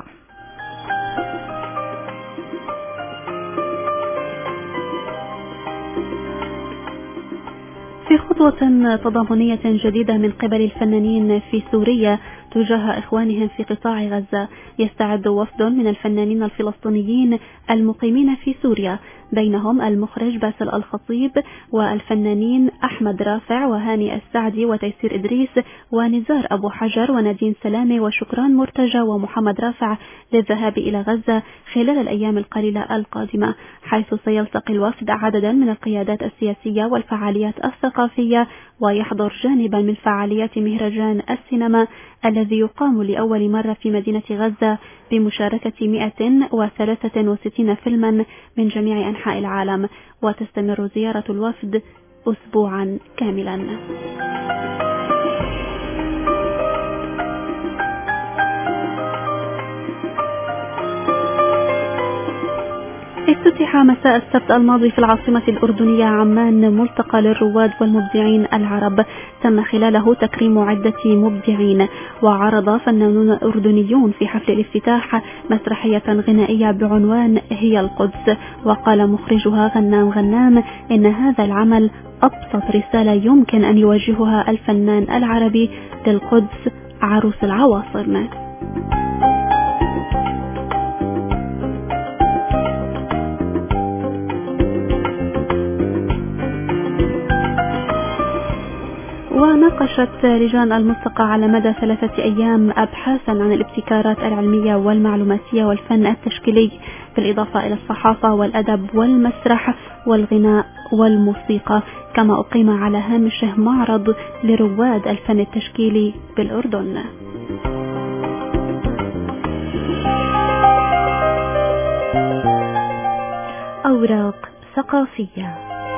في خطوة تضامنية جديدة من قبل الفنانين في سوريا تجاه إخوانهم في قطاع غزة، يستعد وفد من الفنانين الفلسطينيين المقيمين في سوريا، بينهم المخرج باسل الخطيب والفنانين أحمد رافع وهاني السعدي وتيسير إدريس ونزار أبو حجر ونادين سلامة وشكران مرتجى ومحمد رافع للذهاب إلى غزة خلال الأيام القليلة القادمة، حيث سيلتقي الوفد عددا من القيادات السياسية والفعاليات الثقافية، ويحضر جانبا من فعاليات مهرجان السينما الذي يقام لأول مرة في مدينة غزة بمشاركة 163 فيلما من جميع أنحاء العالم، وتستمر زيارة الوفد أسبوعا كاملا. افتتح مساء السبت الماضي في العاصمة الأردنية عمان ملتقى للرواد والمبدعين العرب، تم خلاله تكريم عدة مبدعين، وعرض فنانون أردنيون في حفل الافتتاح مسرحية غنائية بعنوان هي القدس. وقال مخرجها غنام غنام إن هذا العمل أبسط رسالة يمكن أن يوجهها الفنان العربي للقدس عروس العواصم. وناقشت لجان الملتقى على مدى 3 أيام أبحاثا عن الابتكارات العلمية والمعلوماتية والفن التشكيلي، بالإضافة إلى الصحافة والأدب والمسرح والغناء والموسيقى، كما أقيم على هامشه معرض لرواد الفن التشكيلي بالأردن. أوراق ثقافية.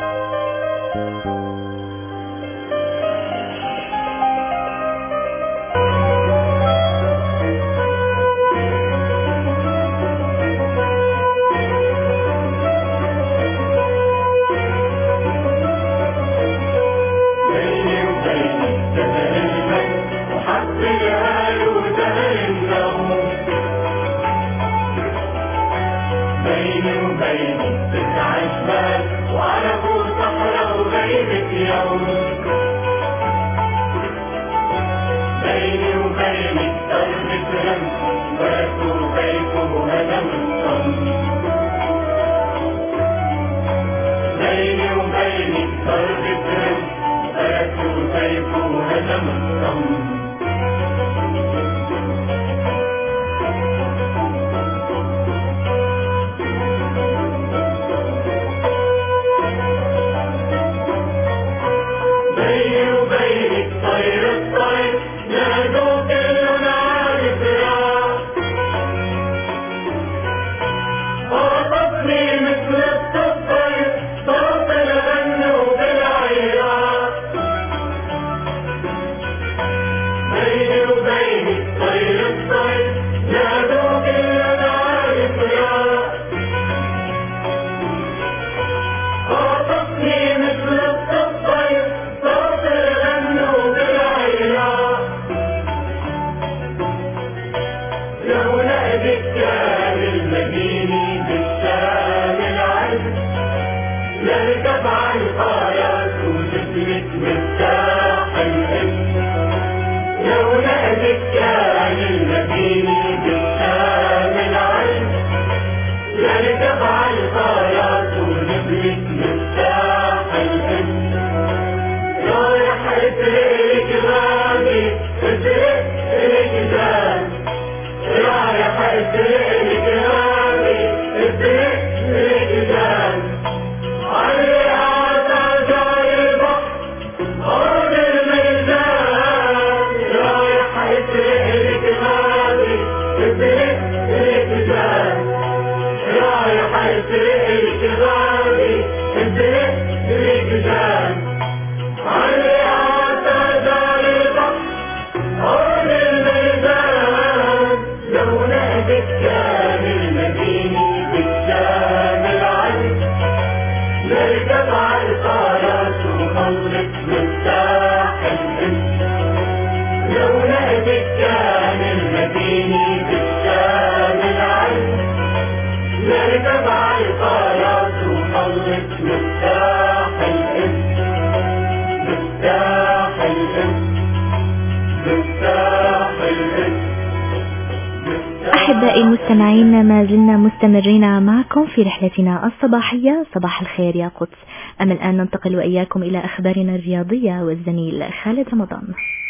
أحبائي المستمعين، ما زلنا مستمرين معكم في رحلتنا الصباحية صباح الخير يا قدس. أما الآن ننتقل وإياكم إلى أخبارنا الرياضية والزميل خالد رمضان.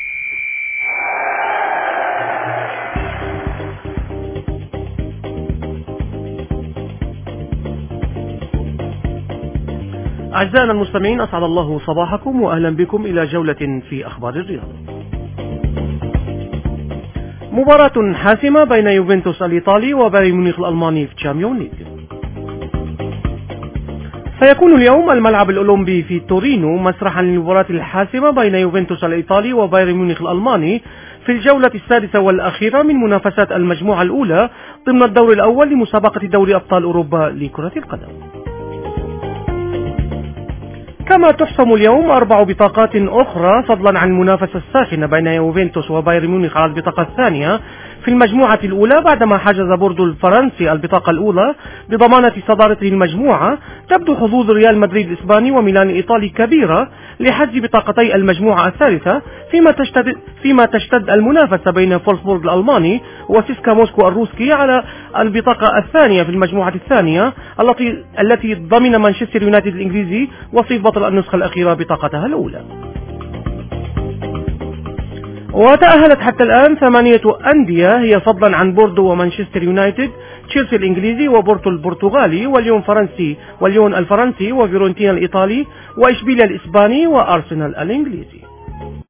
أعزائنا المستمعين، أسعد الله صباحكم وأهلا بكم إلى جولة في أخبار الرياضة. مباراة حاسمة بين يوفنتوس الإيطالي وبايرن ميونخ الألماني في تشامبيونز ليج. سيكون اليوم الملعب الأولمبي في تورينو مسرحا للمباراة الحاسمة بين يوفنتوس الإيطالي وبايرن ميونخ الألماني في الجولة السادسة والأخيرة من منافسات المجموعة الأولى ضمن الدور الأول لمسابقة دوري أبطال أوروبا لكرة القدم. كما تحسم اليوم 4 بطاقات أخرى فضلا عن المنافسة الساخنة بين يوفنتوس وبايرن ميونخ على البطاقة الثانية في المجموعة الأولى بعدما حجز بوردو الفرنسي البطاقة الأولى بضمانة صدارته المجموعة. تبدو حظوظ ريال مدريد الإسباني وميلان الإيطالي كبيرة لحجز بطاقتي المجموعة الثالثة، فيما تشتد المنافسة بين فولسبورغ الألماني وسيسكا موسكو الروسي على البطاقة الثانية في المجموعة الثانية التي ضمن مانشستر يونايتد الإنجليزي وصيف بطل النسخة الأخيرة بطاقتها الأولى. وتأهلت حتى الآن 8 أندية هي فضلا عن بوردو ومانشستر يونايتد، تشيلسي الإنجليزي وبورتو البرتغالي والليون الفرنسي وفيورنتينا الإيطالي وإشبيليا الإسباني وأرسنال الإنجليزي.